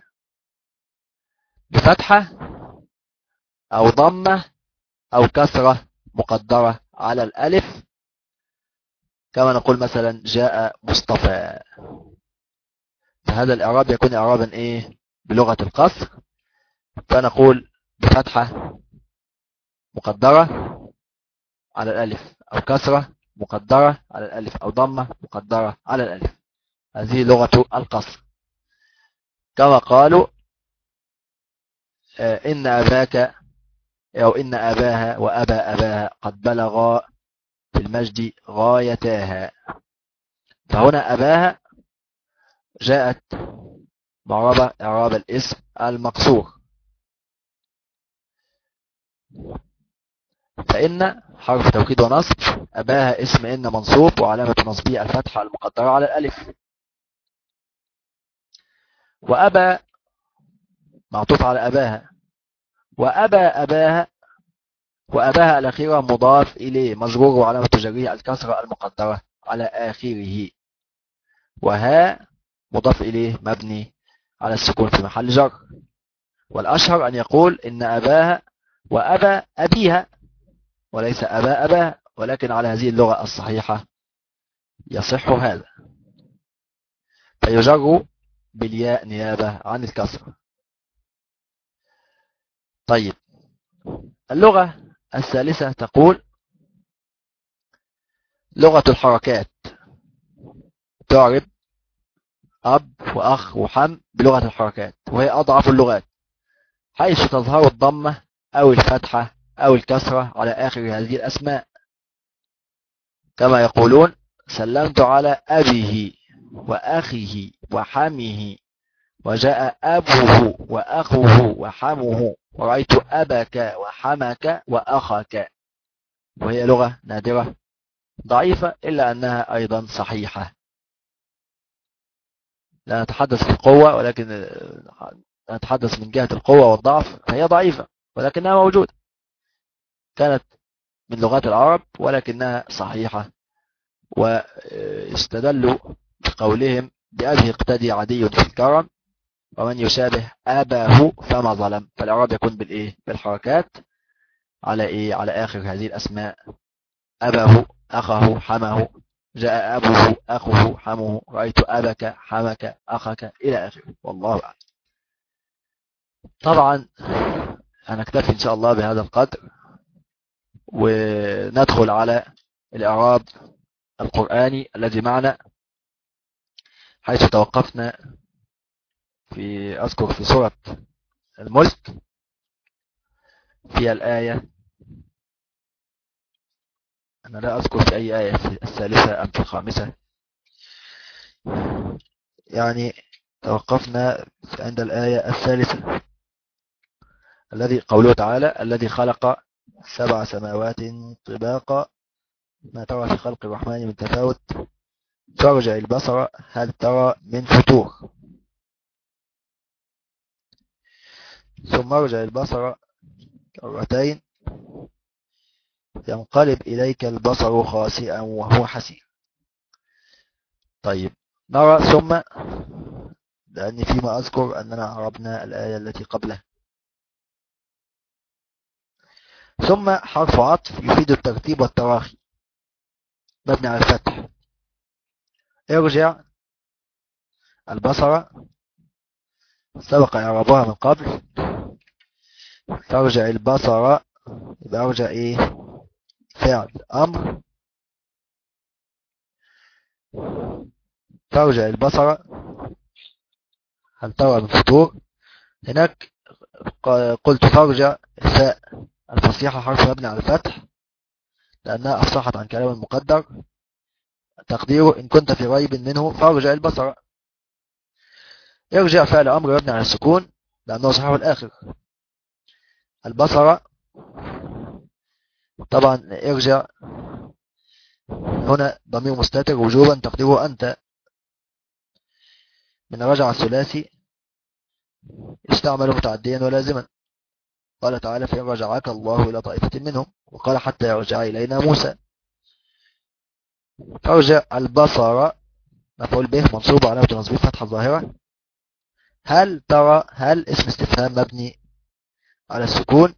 بفتحة أو ضمة أو كسرة مقدرة على الألف، كما نقول مثلا جاء مصطفى. فهذا الإعراب يكون إعرابا إيه، بلغة القصر، فنقول بفتحة مقدرة على الألف، أو كسرة مقدرة على الألف، أو ضمة مقدرة على الألف. هذه لغة القصر. كما قالوا إن أباك أو إن أباها وأبا أباها قد بلغا في المجد غايتاها. فهنا أباها جاءت معربة إعراب الاسم المقصور. فإن حرف توكيد ونصب، أباها اسم إن منصوب وعلامة نصبه الفتحة المقدرة على الألف. وأبا معطوف على أباها، وأبا أباها، وأباها الأخيرة مضاف إليه مجرور وعلامة جره الكسرة المقدرة على آخره. وها مضاف إليه مبني على السكون في محل جر. والأشهر أن يقول إن أباها وأبا أبيها وليس أبا أباها، ولكن على هذه اللغة الصحيحة يصح هذا، فيجر بالياء نيابة عن الكسر. طيب، اللغة الثالثة تقول لغة الحركات، تعرب أب وأخ وحم بلغة الحركات، وهي أضعف اللغات، حيث تظهر الضمة أو الفتحة أو الكسرة على آخر هذه الأسماء، كما يقولون سلمت على أبيه وأخيه وحمه، وجاء أبوه وأخوه وحمه، ورأيت أبك وحمك وأخك. وهي لغة نادرة ضعيفة إلا أنها أيضا صحيحة. لا نتحدث في القوة، ولكن نتحدث من جهة القوة والضعف، فهي ضعيفة ولكنها موجودة، كانت من لغات العرب ولكنها صحيحة. واستدلوا بقولهم بأبه اقتدي عدي في الكرم، ومن يشابه أباه فما ظلم. فالإعراب يكون بالإيه؟ بالحركات على إيه؟ على آخر هذه الأسماء: أباه، أخاه، حمه، جاء أبوه، أخوه، حمه، رأيت أبك، حمك، أخك، إلى آخره. والله أعلم. طبعا هنكتفي إن شاء الله بهذا القدر، وندخل على الإعراب القرآني الذي معنا، حيث توقفنا أذكر في سورة الملك في الآية، أنا لا أذكر في أي آية، في الثالثة أم في الخامسة، يعني توقفنا عند الآية الثالثة، الذي قوله تعالى: الذي خلق 7 سماوات طباقا ما ترى في خلق الرحمن من تفاوت فارجع البصر هل ترى من فتور ثم ارجع البصر كرتين ينقلب إليك البصر خاسئا وهو حسير. طيب نرى ثم، لأن فيما أذكر أننا عربنا الآية التي قبلها. ثم حرف عطف يفيد الترتيب والتراخي، مبني على الفتح. ارجع البصر سبق إعرابها من قبل، ترجع البصر يبقى ارجع ايه؟ فعل امر. ترجع البصر هل ترى من فتور. هناك قلت ترجع الفاء الفصيحة حرف مبني على الفتح لأنها أفصحت عن كلام المقدر، تقديره إن كنت في ريب منه فارجع البصر. ارجع فعل أمر مبني على السكون لأنه صحيح الآخر. البصر طبعا ارجع هنا ضمير مستتر وجوبا تقديره أنت، من رجع الثلاثي استعمل متعديا ولازما. قال تعالى: فإن رجعك الله إلى طائفة منهم، وقال: حتى يرجع إلينا موسى. ترجع البصر مفعول به منصوب علامة نصبه فتحة ظاهرة. هل ترى، هل اسم استفهام مبني على السكون،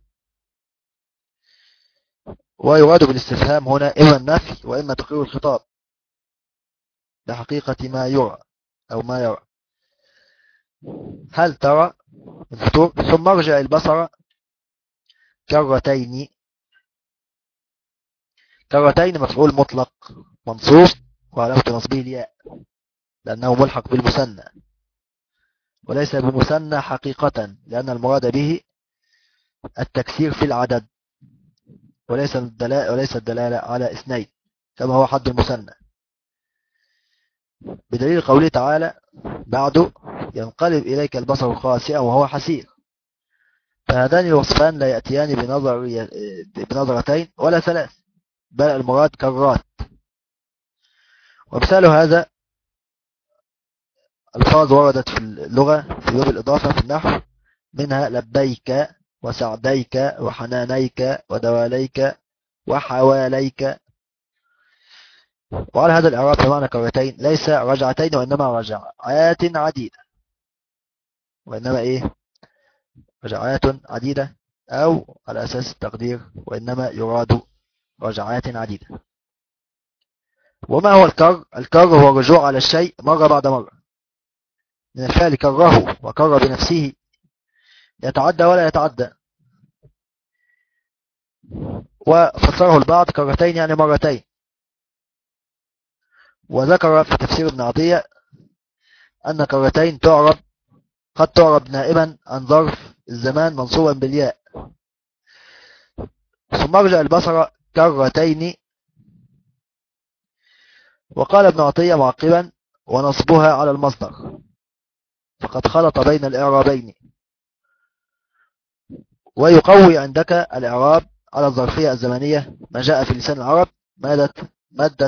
ويراد بالاستفهام هنا إما النفي وإما تقرير الخطاب بحقيقة ما يرى أو ما يرى. هل ترى الفتور. ثم ارجع البصر كرتين. كرتين مفعول مطلق منصوب وعلامة نصبه الياء لأنه ملحق بالمثنى، وليس بمثنى حقيقة لأن المراد به التكسير في العدد، وليس الدلالة على اثنين كما هو حد المثنى، بدليل قوله تعالى بعده: ينقلب إليك البصر خاسئا وهو حسير. فهذان الوصفان لا يأتيان بنظرتين ولا ثلاث، بل المراد كرات. ومثال هذا الفاظ وردت في اللغة في باب الإضافة في النحو، منها لبيك وسعديك وحنانيك ودواليك وحواليك. وعلى هذا الإعراب بمعنى كرتين ليس رجعتين وإنما رجعات عديدة، وإنما إيه؟ رجعات عديدة، أو على أساس التقدير وإنما يراد رجعات عديدة. وما هو الكر؟ الكر هو الرجوع على الشيء مرة بعد مرة، من الفعل كره وكر بنفسه، يتعدى ولا يتعدى. وفسره البعض كرتين يعني مرتين. وذكر في تفسير ابن عطية أن كرتين قد تعرب نائبا عن ظرف الزمان منصوبا بالياء. ثم ارجع البصر كرتين وقال ابن عطية معقبا: ونصبها على المصدر، فقد خلط بين الإعرابين. ويقوي عندك الإعراب على الظرفية الزمنية ما جاء في لسان العرب مادة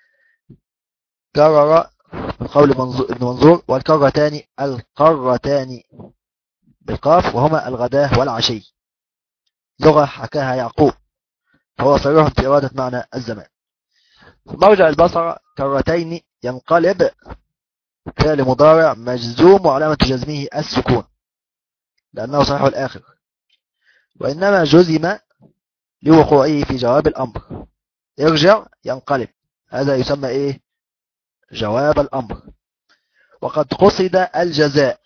كرر من قول ابن منظور: القرتان بالقاف، وهما الغداة والعشي، لغة حكاها يعقوب، فهو صريح في إرادة معنى الزمان. مرجع البصر كرتين ينقلب فعل مضارع مجزوم وعلامة جزمه السكون لأنه صحيح الآخر، وإنما جزم لوقوعه في جواب الأمر. ارجع ينقلب، هذا يسمى إيه؟ جواب الأمر. وقد قصد الجزاء،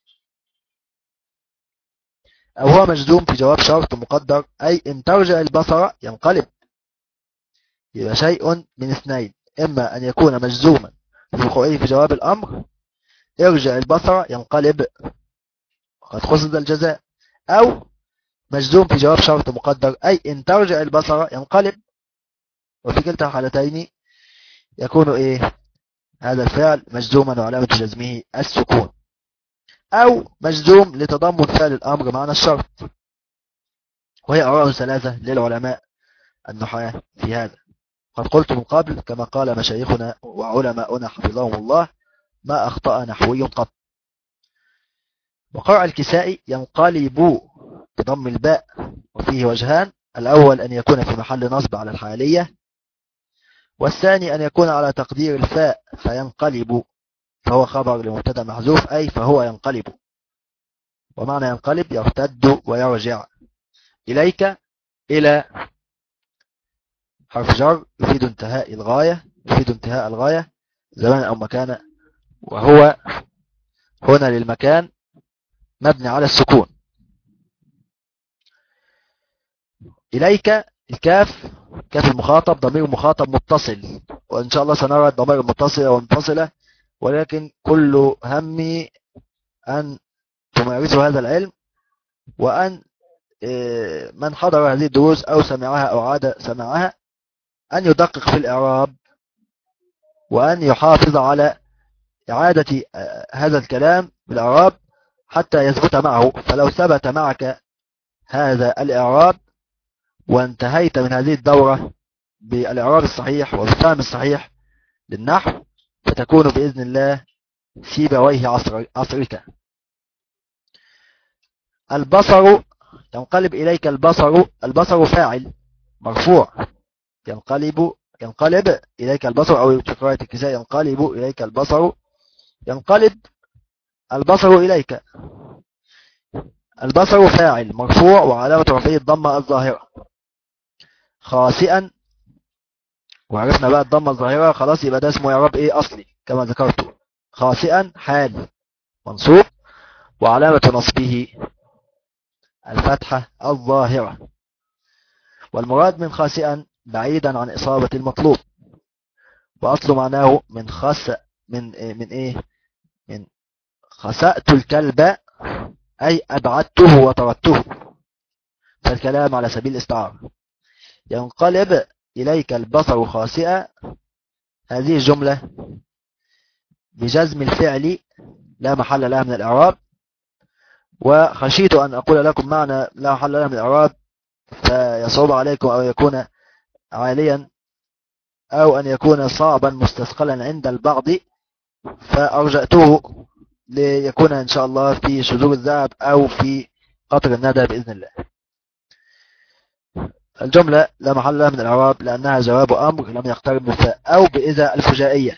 أو هو مجزوم في جواب شرط مقدر، أي إن ترجع البصر ينقلب. يبقى شيء من اثنين: إما أن يكون مجزوما لوقوعه في جواب الأمر، ارجع البصر ينقلب وقد قصد الجزاء، أو مجزوم في جواب شرط مقدر، أي إن ترجع البصر ينقلب. وفي كلتا الحالتين يكون إيه هذا الفعل مجزوما وعلامة جزمه السكون، أو مجزوم لتضمن فعل الأمر معنى الشرط. وهي آراء ثلاثة للعلماء النحاة في هذا. قد قلت من قبل كما قال مشايخنا وعلماؤنا حفظهم الله: ما أخطأ نحوي قط. وقرأ الكسائي: ينقلب بضم الباء، وفيه وجهان: الأول أن يكون في محل نصب على الحالية، والثاني أن يكون على تقدير الفاء فينقلب، فهو خبر لمبتدا محذوف، أي فهو ينقلب. ومعنى ينقلب يرتد ويرجع. إليك إلى حرف جر يفيد انتهاء الغاية زمان أو مكان، وهو هنا للمكان مبني على السكون. إليك الكاف كاف المخاطب ضمير مخاطب متصل، وإن شاء الله سنرى الضمائر المتصلة والمنفصلة، ولكن كل همي أن تمارسوا هذا العلم، وأن من حضر هذه الدروس أو سمعها أو عاد سمعها أن يدقق في الإعراب، وأن يحافظ على إعادة هذا الكلام بالإعراب حتى يثبت معه. فلو ثبت معك هذا الإعراب وانتهيت من هذه الدورة بالإعراب الصحيح وبالفهم الصحيح للنحو، فتكون بإذن الله سيبويه عصرك. البصر ينقلب إليك البصر فاعل مرفوع، ينقلب إليك البصر، أو في قراءة الكساء ينقلب إليك البصر، ينقلب البصر إليك. البصر فاعل مرفوع وعلامة رفعه الضمة الظاهرة خاسئا، وعرفنا بقى الضمة الظاهرة خلاص، يبقى ده اسمه إعراب إيه أصلي كما ذكرت. خاسئا حال منصوب، وعلامة نصبه الفتحة الظاهرة. والمراد من خاسئا بعيدا عن إصابة المطلوب، وأصل معناه من خسأت الكلب، أي أبعدته وطردته، فالكلام على سبيل الاستعارة. ينقلب إليك البصر خاسئا، هذه الجملة بجزم الفعل لا محل لها من الإعراب، وخشيت أن أقول لكم معنى لا محل لها من الإعراب فيصعب عليكم، أو يكون عاليا، أو أن يكون صعبا مستثقلا عند البعض، فأرجأته ليكون إن شاء الله في شذور الذهب أو في قطر الندى بإذن الله. الجملة لا محل لها من الإعراب لأنها جواب أمر لم يقترب من فاء، أو بإذا الفجائية.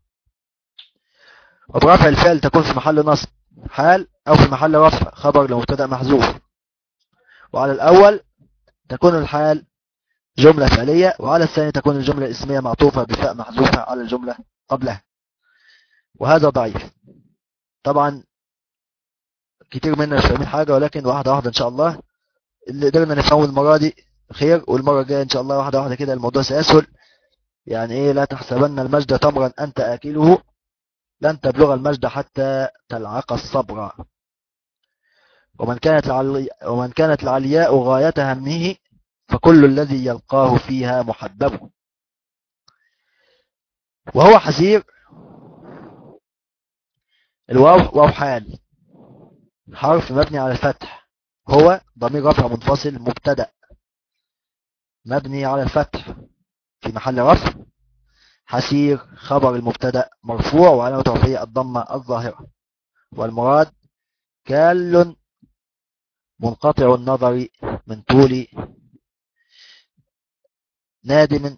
وبرفع الفعل تكون في محل نصب حال، أو في محل رفع خبر لمبتدأ محذوف. وعلى الأول تكون الحال جملة فعلية، وعلى الثاني تكون الجملة الاسمية معطوفة بفاء محذوفة على الجملة قبلها، وهذا ضعيف. طبعا كتير منا مش فاهمين حاجة، ولكن واحدة واحدة إن شاء الله اللي قدرنا نفهمه المرة دي خير، والمرة الجاية إن شاء الله واحدة واحدة كده الموضوع سيسهل. يعني إيه؟ لا تحسبن المجد تمرا أنت آكله، لن تبلغ المجد حتى تلعق الصبر. ومن كانت العلياء غاية همه، فكل الذي يلقاه فيها محبب. وهو حسير الواو واو حال، حرف مبني على الفتح. هو ضمير رفع منفصل مبتدأ مبني على الفتح في محل رفع. حسير خبر المبتدأ مرفوع وعلامة رفعه الضمة الظاهرة. والمراد كال منقطع النظر من طول نادم،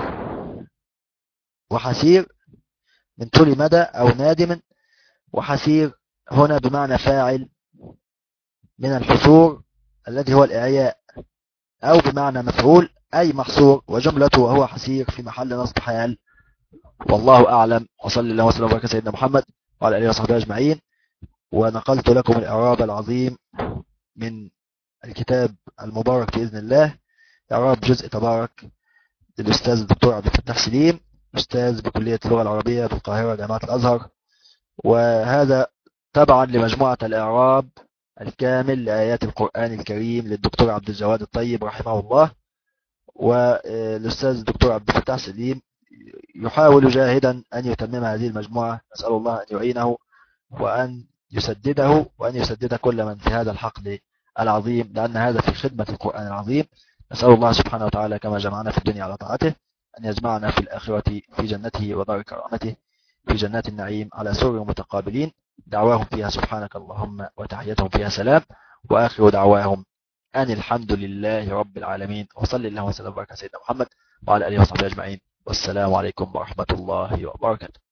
وحسير من طول مدى أو نادم. وحسير هنا بمعنى فاعل من الحصور الذي هو الإعياء، أو بمعنى مفعول أي محصور، وجملته وهو حسير في محل نصب حال. والله أعلم، وصلى الله وسلم وبارك سيدنا محمد وعلى آله وصحبه أجمعين. ونقلت لكم الإعراب العظيم من الكتاب المبارك بإذن الله، إعراب جزء تبارك للأستاذ الدكتور عبد الفتاح سليم، أستاذ بكلية اللغة العربية بالقاهرة جامعة الأزهر. وهذا تبعا لمجموعة الإعراب الكامل لآيات القرآن الكريم للدكتور عبد الجواد الطيب رحمه الله. والأستاذ الدكتور عبد الفتاح سليم يحاول جاهدا أن يتمم هذه المجموعة. نسأل الله أن يعينه وأن يسدده وأن يسدد كل من في هذا الحقل العظيم، لأن هذا في خدمة القرآن العظيم. نسأل الله سبحانه وتعالى كما جمعنا في الدنيا على طاعته أن يجمعنا في الآخرة في جنته ودار كرامته في جنات النعيم على سرر متقابلين، دعواهم فيها سبحانك اللهم وتحيتهم فيها سلام، وآخر دعواهم أن الحمد لله رب العالمين. وصلى الله وسلم وبارك على سيدنا محمد وعلى آله وصحبه أجمعين. والسلام عليكم ورحمة الله وبركاته.